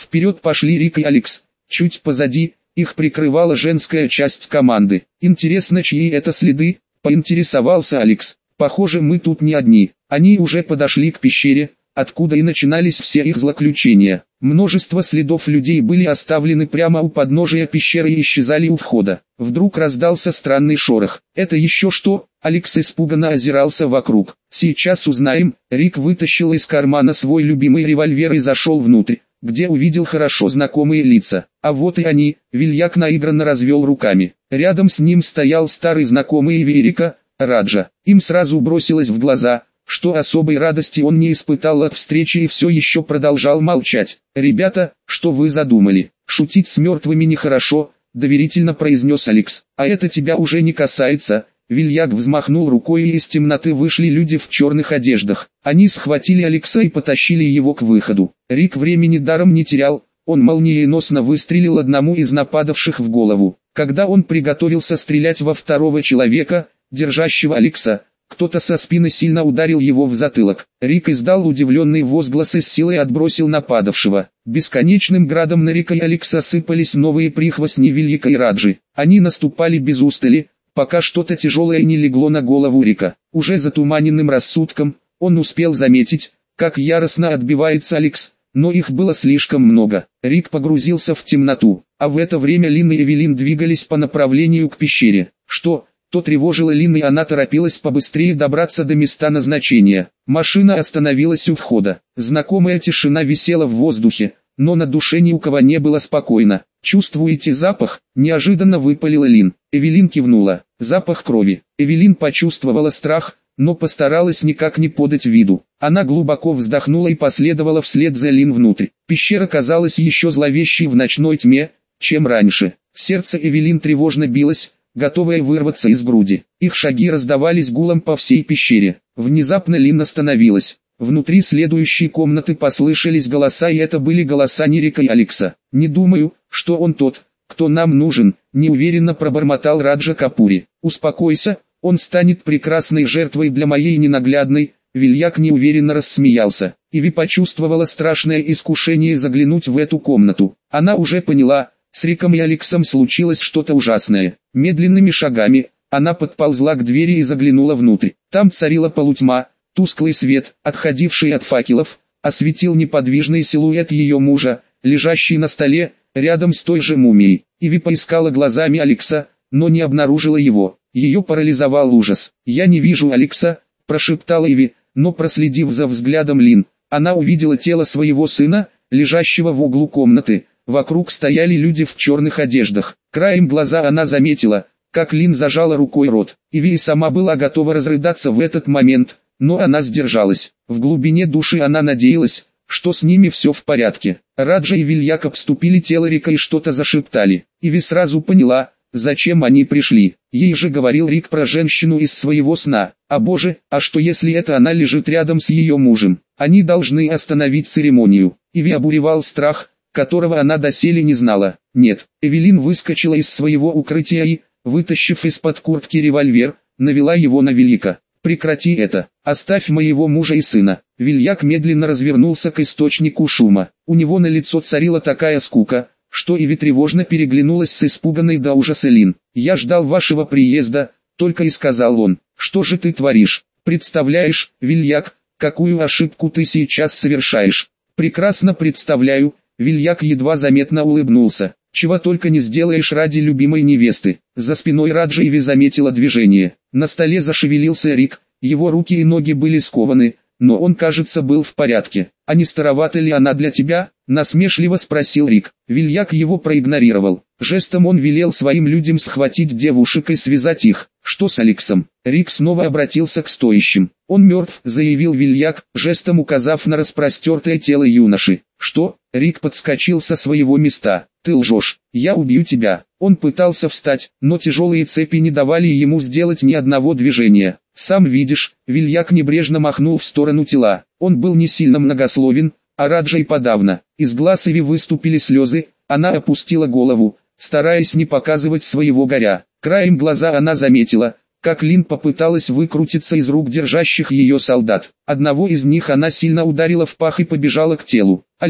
Вперед пошли Рик и Алекс. Чуть позади их прикрывала женская часть команды. «Интересно, чьи это следы?» – поинтересовался Алекс. «Похоже, мы тут не одни». Они уже подошли к пещере, откуда и начинались все их злоключения. Множество следов людей были оставлены прямо у подножия пещеры и исчезали у входа. Вдруг раздался странный шорох. «Это еще что?» Алекс испуганно озирался вокруг. «Сейчас узнаем». Рик вытащил из кармана свой любимый револьвер и зашел внутрь, где увидел хорошо знакомые лица. А вот и они. Вильяк наигранно развел руками. Рядом с ним стоял старый знакомый Эверика, Раджа. Им сразу бросилось в глаза, что особой радости он не испытал от встречи и все еще продолжал молчать. «Ребята, что вы задумали? Шутить с мертвыми нехорошо», — доверительно произнес Алекс. «А это тебя уже не касается». Вильяк взмахнул рукой, и из темноты вышли люди в черных одеждах. Они схватили Алекса и потащили его к выходу. Рик времени даром не терял, он молниеносно выстрелил одному из нападавших в голову. Когда он приготовился стрелять во второго человека, держащего Алекса, кто-то со спины сильно ударил его в затылок. Рик издал удивленный возглас и с силой отбросил нападавшего. Бесконечным градом на Рика и Алекса сыпались новые прихвостни Вильяка и Раджи. Они наступали без устали, пока что-то тяжелое не легло на голову Рика. Уже затуманенным рассудком, он успел заметить, как яростно отбивается Алекс, но их было слишком много. Рик погрузился в темноту, а в это время Лин и Эвелин двигались по направлению к пещере. Что? То тревожило Лин, и она торопилась побыстрее добраться до места назначения. Машина остановилась у входа. Знакомая тишина висела в воздухе, но на душе ни у кого не было спокойно. «Чувствуете запах?» – неожиданно выпалила Лин. Эвелин кивнула. «Запах крови». Эвелин почувствовала страх, но постаралась никак не подать виду. Она глубоко вздохнула и последовала вслед за Лин внутрь. Пещера казалась еще зловещей в ночной тьме, чем раньше. Сердце Эвелин тревожно билось, готовая вырваться из груди. Их шаги раздавались гулом по всей пещере. Внезапно Лин остановилась. Внутри следующей комнаты послышались голоса, и это были голоса Рика и Алекса. «Не думаю, что он тот, кто нам нужен», — неуверенно пробормотал Раджа Капури. «Успокойся, он станет прекрасной жертвой для моей ненаглядной». Вильяк неуверенно рассмеялся. Иви почувствовала страшное искушение заглянуть в эту комнату. Она уже поняла, с Риком и Алексом случилось что-то ужасное. Медленными шагами она подползла к двери и заглянула внутрь. Там царила полутьма. Тусклый свет, отходивший от факелов, осветил неподвижный силуэт ее мужа, лежащий на столе, рядом с той же мумией. Иви поискала глазами Алекса, но не обнаружила его. Ее парализовал ужас. «Я не вижу Алекса», – прошептала Иви, но проследив за взглядом Лин, она увидела тело своего сына, лежащего в углу комнаты. Вокруг стояли люди в черных одеждах. Краем глаза она заметила, как Лин зажала рукой рот. Иви и сама была готова разрыдаться в этот момент, но она сдержалась. В глубине души она надеялась, что с ними все в порядке. Раджа и Вильяк обступили тело Рика и что-то зашептали. Иви сразу поняла, зачем они пришли. Ей же говорил Рик про женщину из своего сна. А боже, а что если это она лежит рядом с ее мужем? Они должны остановить церемонию. Иви обуревал страх, которого она доселе не знала. Нет, Эвелин выскочила из своего укрытия и, вытащив из-под куртки револьвер, навела его на Вильяка. «Прекрати это, оставь моего мужа и сына». Вильяк медленно развернулся к источнику шума. У него на лицо царила такая скука, что Иви тревожно переглянулась с испуганной до ужаса Лин. «Я ждал вашего приезда», — только и сказал он. «Что же ты творишь? Представляешь, Вильяк, какую ошибку ты сейчас совершаешь?» «Прекрасно представляю», — Вильяк едва заметно улыбнулся. «Чего только не сделаешь ради любимой невесты». За спиной Раджа Иви заметила движение. На столе зашевелился Рик, его руки и ноги были скованы, но он, кажется, был в порядке. «А не старовата ли она для тебя?» – насмешливо спросил Рик. Вильяк его проигнорировал. Жестом он велел своим людям схватить девушек и связать их. «Что с Алексом?» Рик снова обратился к стоящим. «Он мертв», – заявил Вильяк, жестом указав на распростертое тело юноши. «Что?» – Рик подскочил со своего места. «Ты лжешь, я убью тебя». Он пытался встать, но тяжелые цепи не давали ему сделать ни одного движения. «Сам видишь», — Вильяк небрежно махнул в сторону тела. Он был не сильно многословен, а Раджа и подавно. Из глаз Иви выступили слезы, она опустила голову, стараясь не показывать своего горя. Краем глаза она заметила, как Лин попыталась выкрутиться из рук держащих ее солдат. Одного из них она сильно ударила в пах и побежала к телу. «Алекс!»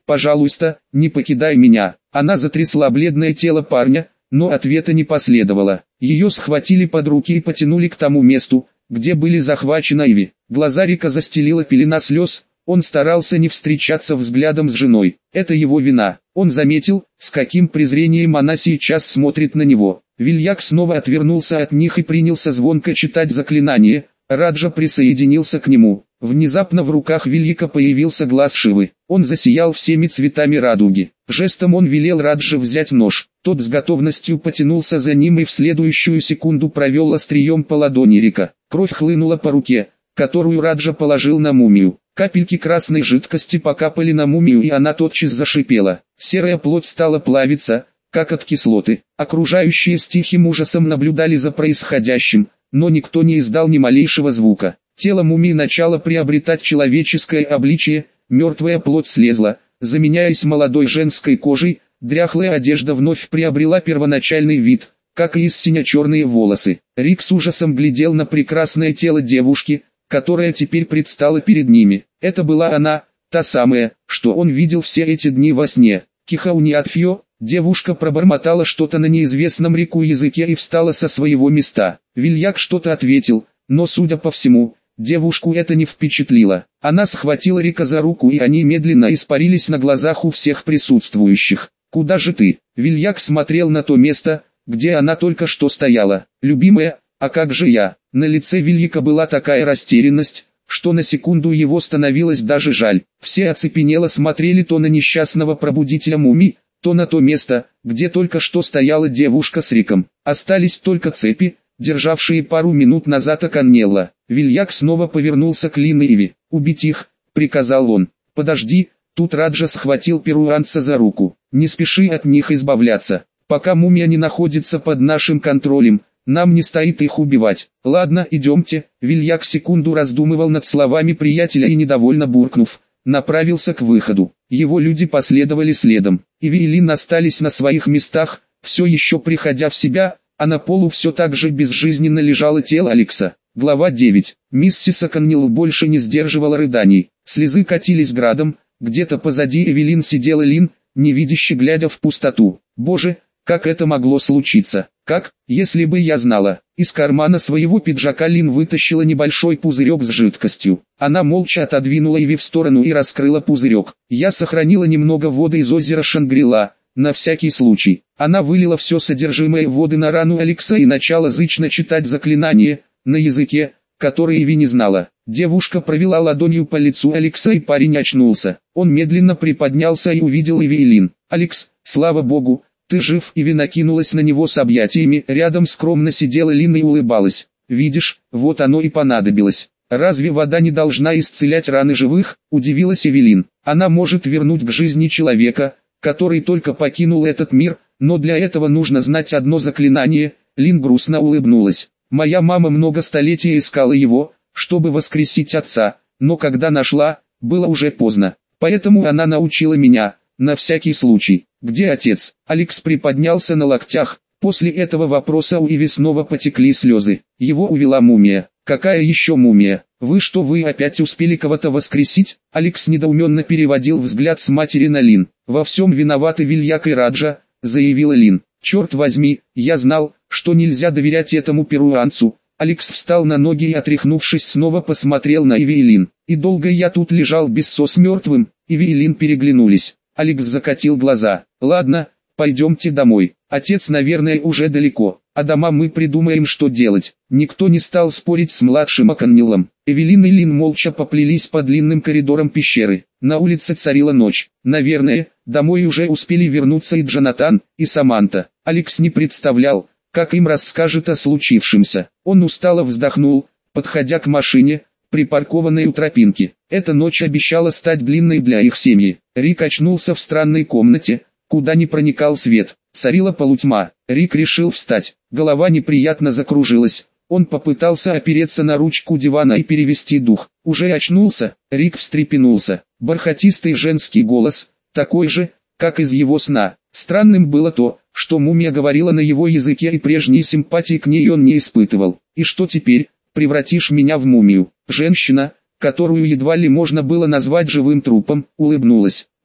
пожалуйста, не покидай меня». Она затрясла бледное тело парня, но ответа не последовало. Ее схватили под руки и потянули к тому месту, где были захвачены Иви. Глаза Рика застелила пелена слез, он старался не встречаться взглядом с женой. Это его вина. Он заметил, с каким презрением она сейчас смотрит на него. Вильяк снова отвернулся от них и принялся звонко читать заклинание. Раджа присоединился к нему. Внезапно в руках Вильяка появился глаз Шивы. Он засиял всеми цветами радуги. Жестом он велел Радже взять нож. Тот с готовностью потянулся за ним и в следующую секунду провел острием по ладони Рика. Кровь хлынула по руке, которую Раджа положил на мумию. Капельки красной жидкости покапали на мумию, и она тотчас зашипела. Серая плоть стала плавиться, как от кислоты. Окружающие с тихим ужасом наблюдали за происходящим, но никто не издал ни малейшего звука. Тело мумии начало приобретать человеческое обличие, мертвая плоть слезла, заменяясь молодой женской кожей, дряхлая одежда вновь приобрела первоначальный вид, как и сине-черные волосы. Рик с ужасом глядел на прекрасное тело девушки, которая теперь предстала перед ними. Это была она, та самая, что он видел все эти дни во сне. Кихауниатфьо, девушка пробормотала что-то на неизвестном Рику языке и встала со своего места. Вильяк что-то ответил, но, судя по всему, девушку это не впечатлило. Она схватила Рика за руку, и они медленно испарились на глазах у всех присутствующих. «Куда же ты?» Вильяк смотрел на то место, где она только что стояла. «Любимая, а как же я?» На лице Вильяка была такая растерянность, что на секунду его становилось даже жаль. Все оцепенело смотрели то на несчастного пробудителя мумий, то на то место, где только что стояла девушка с Риком. Остались только цепи, державшие пару минут назад Аканнелла. Вильяк снова повернулся к Лин и Иви. «Убить их», — приказал он. «Подожди», — тут Раджа схватил перуанца за руку. «Не спеши от них избавляться. Пока мумия не находится под нашим контролем, нам не стоит их убивать». «Ладно, идемте». Вильяк секунду раздумывал над словами приятеля и, недовольно буркнув, направился к выходу. Его люди последовали следом. Иви и Лин остались на своих местах, все еще приходя в себя, а на полу все так же безжизненно лежало тело Алекса. Глава девять. Миссис Аканнелл больше не сдерживала рыданий. Слезы катились градом, где-то позади Эвелин сидела Лин, невидяще глядя в пустоту. «Боже, как это могло случиться? Как, если бы я знала?» Из кармана своего пиджака Лин вытащила небольшой пузырек с жидкостью. Она молча отодвинула Иви в сторону и раскрыла пузырек. «Я сохранила немного воды из озера Шангрила, на всякий случай». Она вылила все содержимое воды на рану Алекса и начала зычно читать заклинание, на языке, который Иви не знала. Девушка провела ладонью по лицу Алекса, и парень очнулся. Он медленно приподнялся и увидел Иви и Лин. «Алекс, слава богу, ты жив!» Иви накинулась на него с объятиями. Рядом скромно сидела Лин и улыбалась. «Видишь, вот оно и понадобилось. Разве вода не должна исцелять раны живых?» – удивилась Эвелин. «Она может вернуть к жизни человека, который только покинул этот мир, но для этого нужно знать одно заклинание». Лин грустно улыбнулась. «Моя мама много столетий искала его, чтобы воскресить отца, но когда нашла, было уже поздно. Поэтому она научила меня, на всякий случай». «Где отец?» Алекс приподнялся на локтях. После этого вопроса у Иви снова потекли слезы. «Его увела мумия». «Какая еще мумия? Вы что, вы опять успели кого-то воскресить?» Алекс недоуменно переводил взгляд с матери на Лин. «Во всем виноваты Вильяк и Раджа», — заявила Лин. «Черт возьми, я знал, что нельзя доверять этому перуанцу». Алекс встал на ноги и, отряхнувшись, снова посмотрел на Иви и Лин. «И долго я тут лежал без сос мертвым?» Иви и Лин переглянулись. Алекс закатил глаза. «Ладно, пойдемте домой. Отец, наверное, уже далеко, а дома мы придумаем, что делать». Никто не стал спорить с младшим Аканнеллом. Эвелин и Лин молча поплелись по длинным коридорам пещеры. На улице царила ночь. Наверное, домой уже успели вернуться и Джонатан, и Саманта. Алекс не представлял, как им расскажет о случившемся. Он устало вздохнул, подходя к машине, припаркованной у тропинки. Эта ночь обещала стать длинной для их семьи. Рик очнулся в странной комнате, куда не проникал свет. Царила полутьма. Рик решил встать. Голова неприятно закружилась. Он попытался опереться на ручку дивана и перевести дух. Уже очнулся. Рик встрепенулся. Бархатистый женский голос, такой же, как из его сна. Странным было то, что мумия говорила на его языке, и прежней симпатии к ней он не испытывал. «И что теперь? Превратишь меня в мумию?» Женщина, которую едва ли можно было назвать живым трупом, улыбнулась.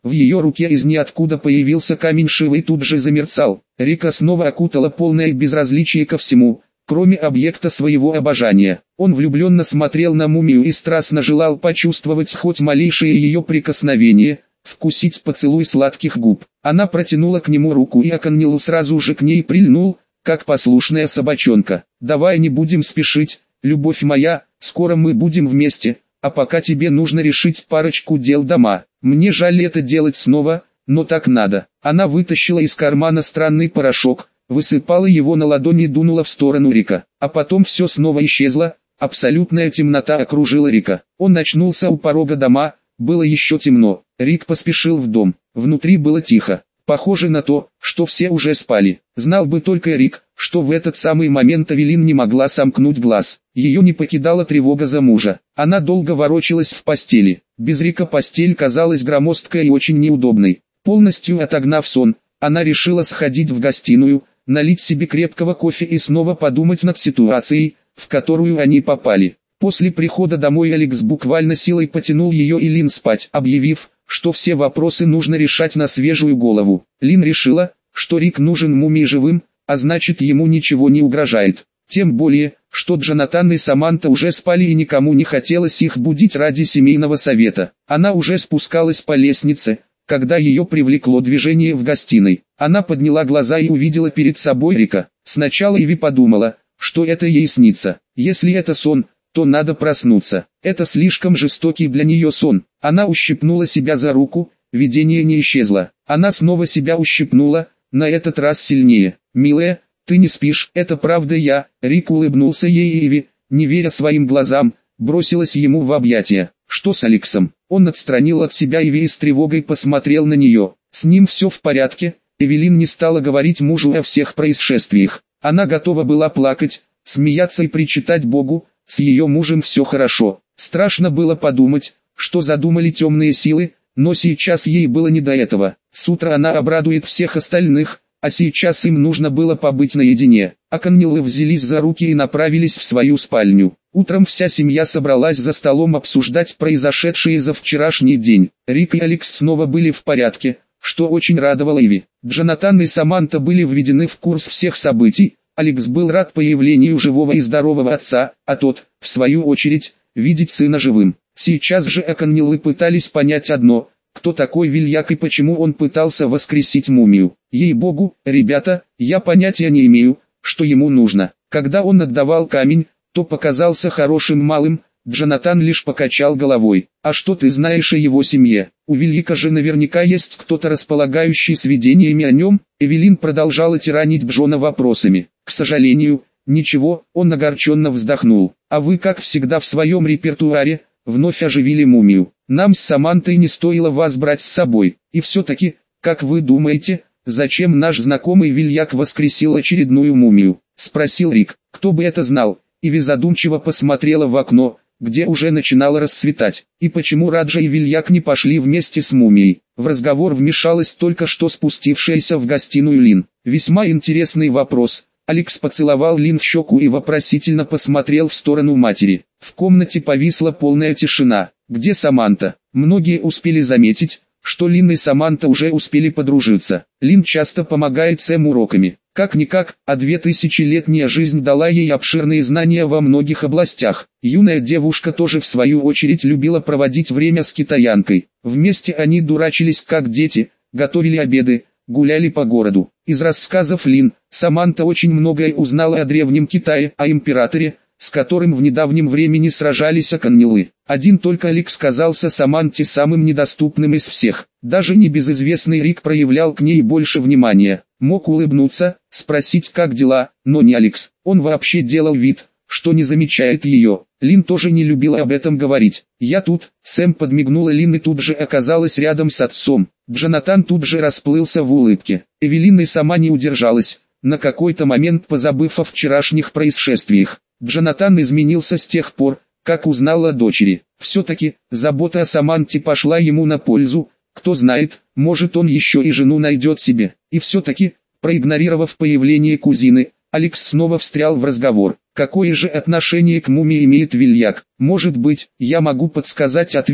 В ее руке из ниоткуда появился камень Шивы и тут же замерцал. Рика снова окутала полное безразличие ко всему, кроме объекта своего обожания. Он влюбленно смотрел на мумию и страстно желал почувствовать хоть малейшее ее прикосновение, вкусить поцелуй сладких губ. Она протянула к нему руку, и Аканнил сразу же к ней прильнул, как послушная собачонка. «Давай не будем спешить, любовь моя, скоро мы будем вместе, а пока тебе нужно решить парочку дел дома. Мне жаль это делать снова, но так надо». Она вытащила из кармана странный порошок, высыпала его на ладони и дунула в сторону Рика. А потом все снова исчезло, абсолютная темнота окружила Рика. Он очнулся у порога дома, было еще темно. Рик поспешил в дом. Внутри было тихо. Похоже на то, что все уже спали. Знал бы только Рик, что в этот самый момент Эвелин не могла сомкнуть глаз. Ее не покидала тревога за мужа. Она долго ворочалась в постели. Без Рика постель казалась громоздкой и очень неудобной. Полностью отогнав сон, она решила сходить в гостиную, налить себе крепкого кофе и снова подумать над ситуацией, в которую они попали. После прихода домой Алекс буквально силой потянул ее и Лин спать, объявив, что все вопросы нужно решать на свежую голову. Лин решила, что Рик нужен мумии живым, а значит ему ничего не угрожает. Тем более, что Джонатан и Саманта уже спали и никому не хотелось их будить ради семейного совета. Она уже спускалась по лестнице, когда ее привлекло движение в гостиной. Она подняла глаза и увидела перед собой Рика. Сначала Иви подумала, что это ей снится. Если это сон, то надо проснуться. Это слишком жестокий для нее сон. Она ущипнула себя за руку, видение не исчезло. Она снова себя ущипнула, на этот раз сильнее. «Милая, ты не спишь, это правда я?» Рик улыбнулся ей, и Иви, не веря своим глазам, бросилась ему в объятия. «Что с Алексом?» Он отстранил от себя Иви и с тревогой посмотрел на нее. «С ним все в порядке». Эвелин не стала говорить мужу о всех происшествиях. Она готова была плакать, смеяться и причитать Богу, с ее мужем все хорошо. Страшно было подумать, что задумали темные силы, но сейчас ей было не до этого. С утра она обрадует всех остальных, а сейчас им нужно было побыть наедине. Аканнилы взялись за руки и направились в свою спальню. Утром вся семья собралась за столом обсуждать произошедшее за вчерашний день. Рик и Алекс снова были в порядке, что очень радовало Иви. Джонатан и Саманта были введены в курс всех событий. Алекс был рад появлению живого и здорового отца, а тот, в свою очередь, видеть сына живым. Сейчас же Аканнилы пытались понять одно: кто такой Вильяк и почему он пытался воскресить мумию. Ей-богу, ребята, я понятия не имею, что ему нужно. Когда он отдавал камень, то показался хорошим малым. Джонатан лишь покачал головой. «А что ты знаешь о его семье? У Вильяка же наверняка есть кто-то, располагающий сведениями о нем». Эвелин продолжала тиранить Джона вопросами. «К сожалению, ничего», он огорченно вздохнул. «А вы, как всегда в своем репертуаре, вновь оживили мумию. Нам с Самантой не стоило вас брать с собой. И все-таки, как вы думаете, зачем наш знакомый Вильяк воскресил очередную мумию?» — спросил Рик. «Кто бы это знал?» Иви задумчиво посмотрела в окно, где уже начинало расцветать. «И почему Раджа и Вильяк не пошли вместе с мумией?» В разговор вмешалась только что спустившаяся в гостиную Лин. «Весьма интересный вопрос». Алекс поцеловал Лин в щеку и вопросительно посмотрел в сторону матери. В комнате повисла полная тишина. «Где Саманта?» Многие успели заметить, что Лин и Саманта уже успели подружиться. Лин часто помогает Сэм уроками. Как-никак, а двухтысячелетняя жизнь дала ей обширные знания во многих областях. Юная девушка тоже в свою очередь любила проводить время с китаянкой. Вместе они дурачились как дети, готовили обеды, гуляли по городу. Из рассказов Лин, Саманта очень многое узнала о древнем Китае, о императоре, с которым в недавнем времени сражались Аканнилы. Один только Алекс казался Саманте самым недоступным из всех. Даже небезызвестный Рик проявлял к ней больше внимания. Мог улыбнуться, спросить как дела, но не Алекс. Он вообще делал вид, что не замечает ее. Лин тоже не любила об этом говорить. «Я тут», Сэм подмигнула Лин и тут же оказалась рядом с отцом. Джонатан тут же расплылся в улыбке. Эвелин и сама не удержалась, на какой-то момент позабыв о вчерашних происшествиях. Джонатан изменился с тех пор, как узнал о дочери. Все-таки, забота о Саманте пошла ему на пользу. Кто знает, может он еще и жену найдет себе. И все-таки, проигнорировав появление кузины, Алекс снова встрял в разговор. «Какое же отношение к мумии имеет Вильяк? Может быть, я могу подсказать ответ?»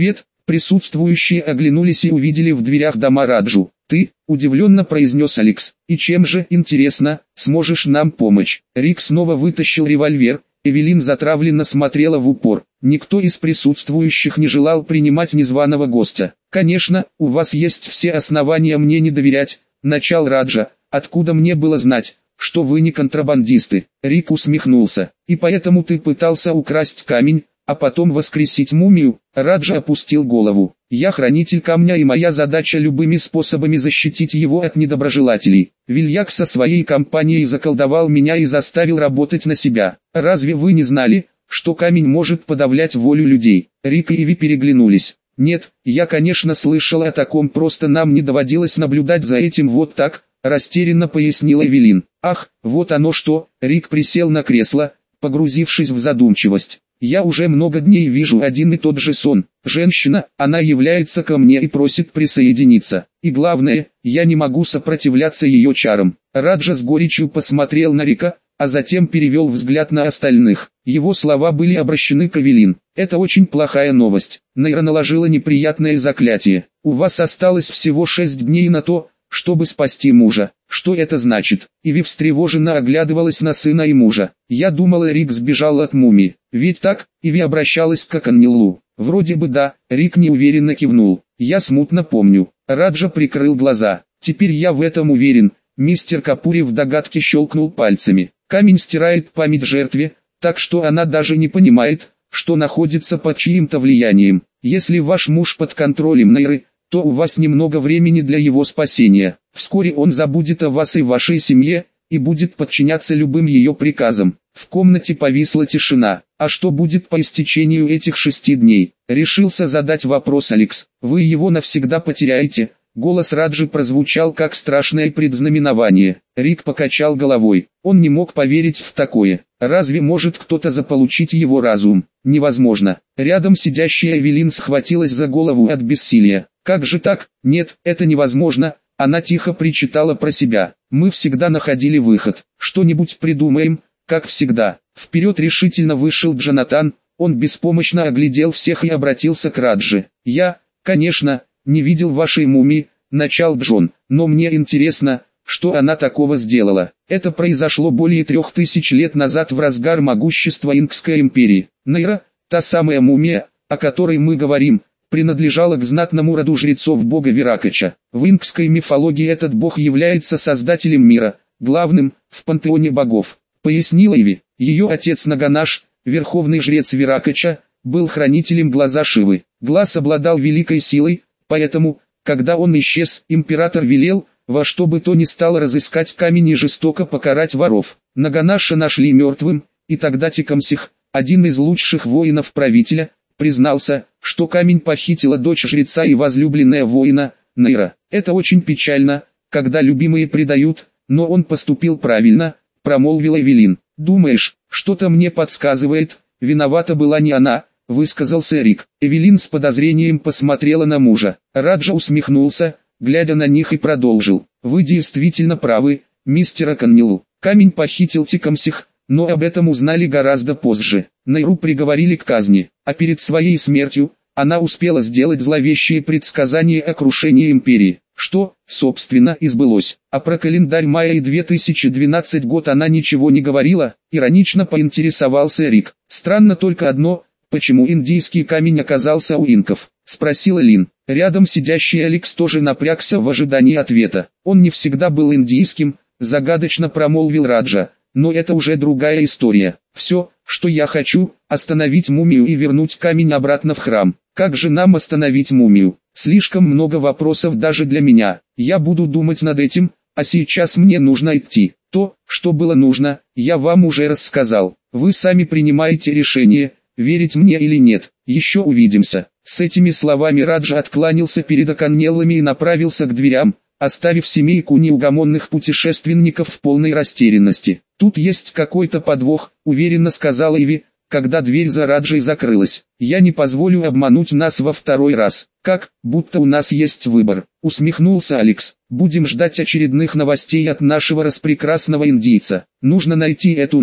Присутствующие оглянулись и увидели в дверях дома Раджу. «Ты?» – удивленно произнес Алекс. «И чем же, интересно, сможешь нам помочь?» Рик снова вытащил револьвер. Эвелин затравленно смотрела в упор. Никто из присутствующих не желал принимать незваного гостя. «Конечно, у вас есть все основания мне не доверять», – начал Раджа. «Откуда мне было знать, что вы не контрабандисты?» Рик усмехнулся. «И поэтому ты пытался украсть камень, а потом воскресить мумию?» Раджа опустил голову. «Я хранитель камня, и моя задача любыми способами защитить его от недоброжелателей. Вильяк со своей компанией заколдовал меня и заставил работать на себя. Разве вы не знали, что камень может подавлять волю людей?» Рик и Иви переглянулись. «Нет, я конечно слышал о таком, просто нам не доводилось наблюдать за этим вот так», растерянно пояснила Эвелин. «Ах, вот оно что!» Рик присел на кресло, погрузившись в задумчивость. «Я уже много дней вижу один и тот же сон. Женщина, она является ко мне и просит присоединиться. И главное, я не могу сопротивляться ее чарам». Раджа с горечью посмотрел на Рика, а затем перевел взгляд на остальных. Его слова были обращены к Эвелин. «Это очень плохая новость. Нейра наложила неприятное заклятие. У вас осталось всего шесть дней на то, чтобы спасти мужа. Что это значит?» Иви встревоженно оглядывалась на сына и мужа. «Я думала, Рик сбежал от мумии. Ведь так?» Иви обращалась к Аканнилу. «Вроде бы да», Рик неуверенно кивнул. «Я смутно помню». Раджа прикрыл глаза. «Теперь я в этом уверен». Мистер Капури в догадке щелкнул пальцами. «Камень стирает память жертве, так что она даже не понимает, что находится под чьим-то влиянием. Если ваш муж под контролем Нейры, то у вас немного времени для его спасения. Вскоре он забудет о вас и вашей семье, и будет подчиняться любым ее приказам». В комнате повисла тишина. «А что будет по истечению этих шести дней?» Решился задать вопрос Алекс. «Вы его навсегда потеряете». Голос Раджи прозвучал как страшное предзнаменование. Рик покачал головой. Он не мог поверить в такое. Разве может кто-то заполучить его разум? Невозможно. Рядом сидящая Эвелин схватилась за голову от бессилия. «Как же так? Нет, это невозможно!» Она тихо причитала про себя. «Мы всегда находили выход. Что-нибудь придумаем, как всегда». Вперед решительно вышел Джонатан. Он беспомощно оглядел всех и обратился к Раджи. «Я, конечно, не видел вашей мумии», — начал Джон. «Но мне интересно, что она такого сделала. Это произошло более трех тысяч лет назад в разгар могущества Инкской империи. Нейра, та самая мумия, о которой мы говорим, принадлежала к знатному роду жрецов бога Виракача. В инкской мифологии этот бог является создателем мира, главным в пантеоне богов», — пояснила Иви. Ее отец Наганаш, верховный жрец Виракача, был хранителем глаза Шивы. Глаз обладал великой силой, поэтому, когда он исчез, император велел, во что бы то ни стало разыскать камень и жестоко покарать воров. Наганаша нашли мертвым, и тогда Текамсих, один из лучших воинов правителя, признался, что камень похитила дочь жреца и возлюбленная воина, Нейра. «Это очень печально, когда любимые предают, но он поступил правильно», — промолвила Эвелин. «Думаешь, что-то мне подсказывает, виновата была не она», — высказался Рик. Эвелин с подозрением посмотрела на мужа. Раджа усмехнулся, глядя на них, и продолжил. «Вы действительно правы, мистер Аканнилу. Камень похитил Текамсих, но об этом узнали гораздо позже. Нейру приговорили к казни, а перед своей смертью она успела сделать зловещие предсказания о крушении империи, что, собственно, и сбылось. А про календарь мая и две тысячи двенадцатый год она ничего не говорила», — иронично поинтересовался Рик. «Странно только одно, почему индийский камень оказался у инков?» — спросила Лин. Рядом сидящий Алекс тоже напрягся в ожидании ответа. «Он не всегда был индийским», — загадочно промолвил Раджа. «Но это уже другая история. Все, что я хочу, остановить мумию и вернуть камень обратно в храм. Как же нам остановить мумию? Слишком много вопросов даже для меня. Я буду думать над этим, а сейчас мне нужно идти. То, что было нужно, я вам уже рассказал. Вы сами принимаете решение, верить мне или нет. Еще увидимся». С этими словами Раджа откланялся перед Аканнеллами и направился к дверям, оставив семейку неугомонных путешественников в полной растерянности. «Тут есть какой-то подвох», — уверенно сказала Иви, когда дверь за Раджей закрылась. «Я не позволю обмануть нас во второй раз». «Как, будто у нас есть выбор», — усмехнулся Алекс. «Будем ждать очередных новостей от нашего распрекрасного индийца. Нужно найти эту Нейру».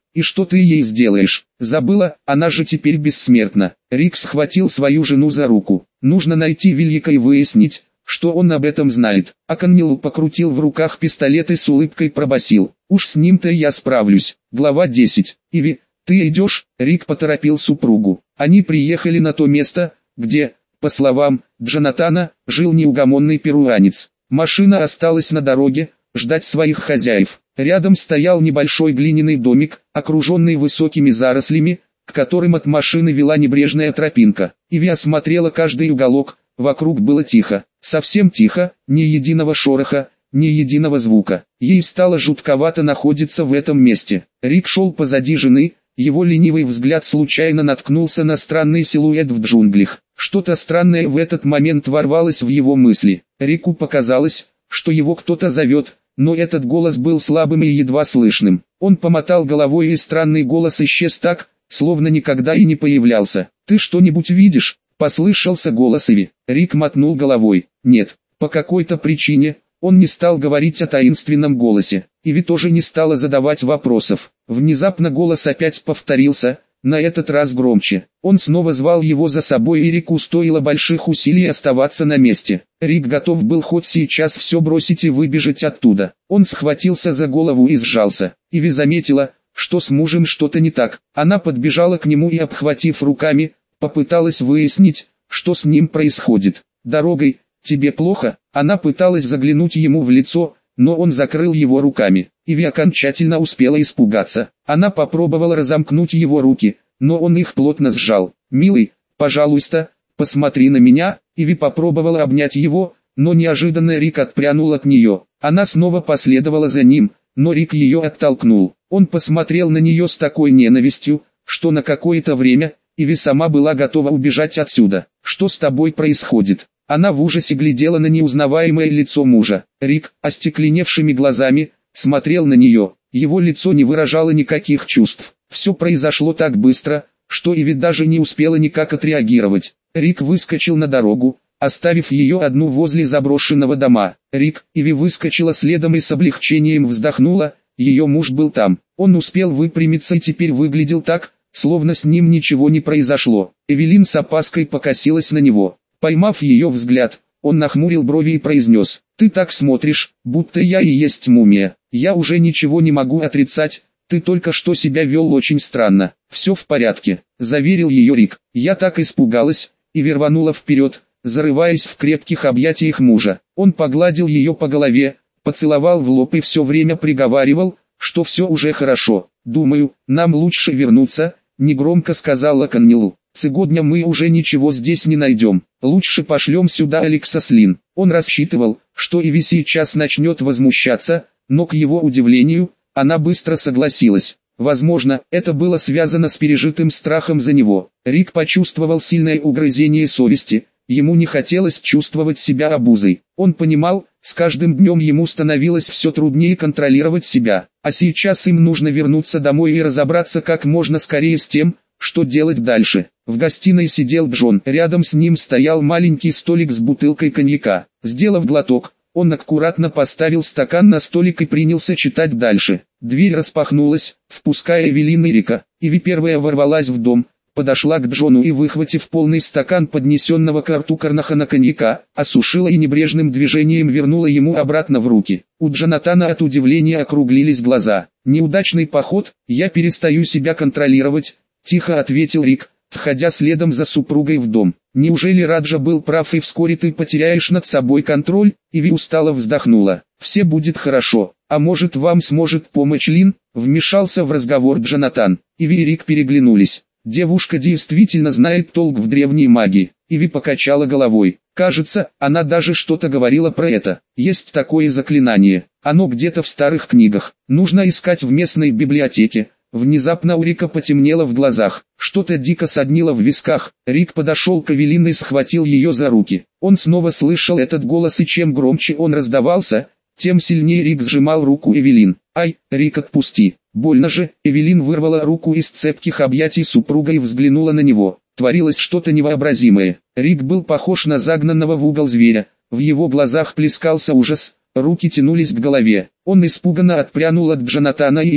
И что ты ей сделаешь? Забыла, она же теперь бессмертна. Рик схватил свою жену за руку. Нужно найти Вильяка и выяснить, что он об этом знает. Аканнилу покрутил в руках пистолет и с улыбкой пробасил: уж с ним-то я справлюсь. Глава десять. Иви, ты идешь? Рик поторопил супругу. Они приехали на то место, где, по словам Джонатана, жил неугомонный перуанец. Машина осталась на дороге, ждать своих хозяев. Рядом стоял небольшой глиняный домик, окруженный высокими зарослями, к которым от машины вела небрежная тропинка. Иви осмотрела каждый уголок, вокруг было тихо, совсем тихо, ни единого шороха, ни единого звука. Ей стало жутковато находиться в этом месте. Рик шел позади жены, его ленивый взгляд случайно наткнулся на странный силуэт в джунглях. Что-то странное в этот момент ворвалось в его мысли. Рику показалось, что его кто-то зовет, но этот голос был слабым и едва слышным. Он помотал головой, и странный голос исчез так, словно никогда и не появлялся. «Ты что-нибудь видишь?» — послышался голос Иви. Рик мотнул головой. Нет, по какой-то причине он не стал говорить о таинственном голосе. Иви тоже не стала задавать вопросов. Внезапно голос опять повторился, на этот раз громче. Он снова звал его за собой, и Рику стоило больших усилий оставаться на месте. Рик готов был хоть сейчас все бросить и выбежать оттуда. Он схватился за голову и сжался. Иви заметила, что с мужем что-то не так. Она подбежала к нему и, обхватив руками, попыталась выяснить, что с ним происходит. «Дорогой, тебе плохо?» Она пыталась заглянуть ему в лицо, но он закрыл его руками. Иви окончательно успела испугаться. Она попробовала разомкнуть его руки, но он их плотно сжал. «Милый, пожалуйста, посмотри на меня». Иви попробовала обнять его, но неожиданно Рик отпрянул от нее. Она снова последовала за ним, но Рик ее оттолкнул. Он посмотрел на нее с такой ненавистью, что на какое-то время Иви сама была готова убежать отсюда. «Что с тобой происходит?» Она в ужасе глядела на неузнаваемое лицо мужа. Рик, остекленевшими глазами, смотрел на нее. Его лицо не выражало никаких чувств. Все произошло так быстро, что Иви даже не успела никак отреагировать. Рик выскочил на дорогу, оставив ее одну возле заброшенного дома. Рик, Иви выскочила следом и с облегчением вздохнула, ее муж был там. Он успел выпрямиться и теперь выглядел так, словно с ним ничего не произошло. Эвелин с опаской покосилась на него. Поймав ее взгляд, он нахмурил брови и произнес: «Ты так смотришь, будто я и есть мумия. Я уже ничего не могу отрицать, ты только что себя вел очень странно». «Все в порядке», — заверил ее Рик. «Я так испугалась», и рванула вперед, зарываясь в крепких объятиях мужа. Он погладил ее по голове, поцеловал в лоб и все время приговаривал, что все уже хорошо. «Думаю, нам лучше вернуться», — негромко сказала Аканнилу. «Сегодня мы уже ничего здесь не найдем. Лучше пошлем сюда Алекса с Лин». Он рассчитывал, что Иви сейчас начнет возмущаться, но к его удивлению, она быстро согласилась. Возможно, это было связано с пережитым страхом за него. Рик почувствовал сильное угрызение совести, ему не хотелось чувствовать себя обузой. Он понимал, с каждым днем ему становилось все труднее контролировать себя. А сейчас им нужно вернуться домой и разобраться как можно скорее с тем, что делать дальше. В гостиной сидел Джон, рядом с ним стоял маленький столик с бутылкой коньяка. Сделав глоток, он аккуратно поставил стакан на столик и принялся читать дальше. Дверь распахнулась, впуская Эвелин и Рика. Иви первая ворвалась в дом, подошла к Джону и, выхватив полный стакан поднесенного к рту Карнахана коньяка, осушила и небрежным движением вернула ему обратно в руки. У Джонатана от удивления округлились глаза. «Неудачный поход, я перестаю себя контролировать», — тихо ответил Рик, входя следом за супругой в дом. «Неужели Раджа был прав и вскоре ты потеряешь над собой контроль?» Иви устало вздохнула. «Все будет хорошо. А может, вам сможет помочь Лин?» Вмешался в разговор Джонатан. Иви и Рик переглянулись. Девушка действительно знает толк в древней магии. Иви покачала головой. Кажется, она даже что-то говорила про это. Есть такое заклинание. Оно где-то в старых книгах. Нужно искать в местной библиотеке. Внезапно у Рика потемнело в глазах. Что-то дико соднило в висках. Рик подошел к Эвелин и схватил ее за руки. Он снова слышал этот голос, и чем громче он раздавался, тем сильнее Рик сжимал руку Эвелин. «Ай, Рик, отпусти! Больно же!» Эвелин вырвала руку из цепких объятий супруга и взглянула на него. Творилось что-то невообразимое. Рик был похож на загнанного в угол зверя. В его глазах плескался ужас, руки тянулись к голове. Он испуганно отпрянул от Джонатана и Иви,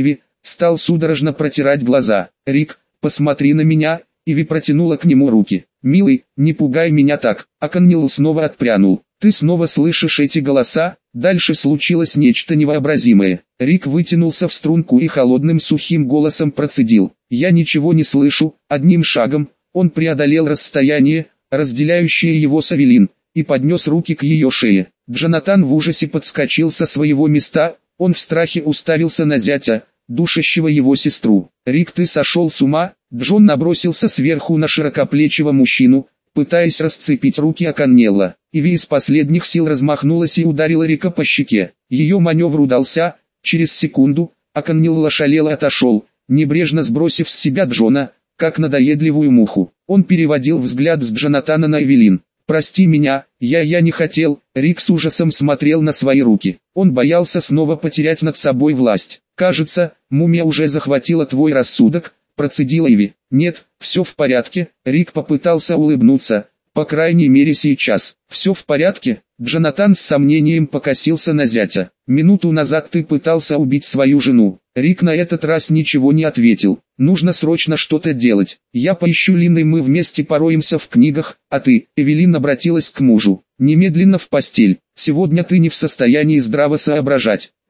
стал судорожно протирать глаза. «Рик, посмотри на меня!» Иви протянула к нему руки. «Милый, не пугай меня так!» Аконнил снова отпрянул. «Ты снова слышишь эти голоса?» Дальше случилось нечто невообразимое. Рик вытянулся в струнку и холодным сухим голосом процедил: «Я ничего не слышу». Одним шагом он преодолел расстояние, разделяющее его с Эвелин, и поднес руки к ее шее. Джонатан в ужасе подскочил со своего места, он в страхе уставился на зятя, душащего его сестру. «Рик, ты сошел с ума?» Джон набросился сверху на широкоплечего мужчину, пытаясь расцепить руки Аконнелла. Иви из последних сил размахнулась и ударила Рика по щеке. Ее маневр удался. Через секунду Аконнелл ошалело отошел, небрежно сбросив с себя Джона, как надоедливую муху. Он переводил взгляд с Джонатана на Эвелин. «Прости меня, я я не хотел». Рик с ужасом смотрел на свои руки. Он боялся снова потерять над собой власть. «Кажется, мумия уже захватила твой рассудок», — процедила Иви. «Нет, все в порядке». Рик попытался улыбнуться. «По крайней мере сейчас. Все в порядке?» Джонатан с сомнением покосился на зятя. «Минуту назад ты пытался убить свою жену». Рик на этот раз ничего не ответил. «Нужно срочно что-то делать. Я поищу Лин, и мы вместе пороемся в книгах, а ты...» Эвелин обратилась к мужу. «Немедленно в постель. Сегодня ты не в состоянии здраво соображать.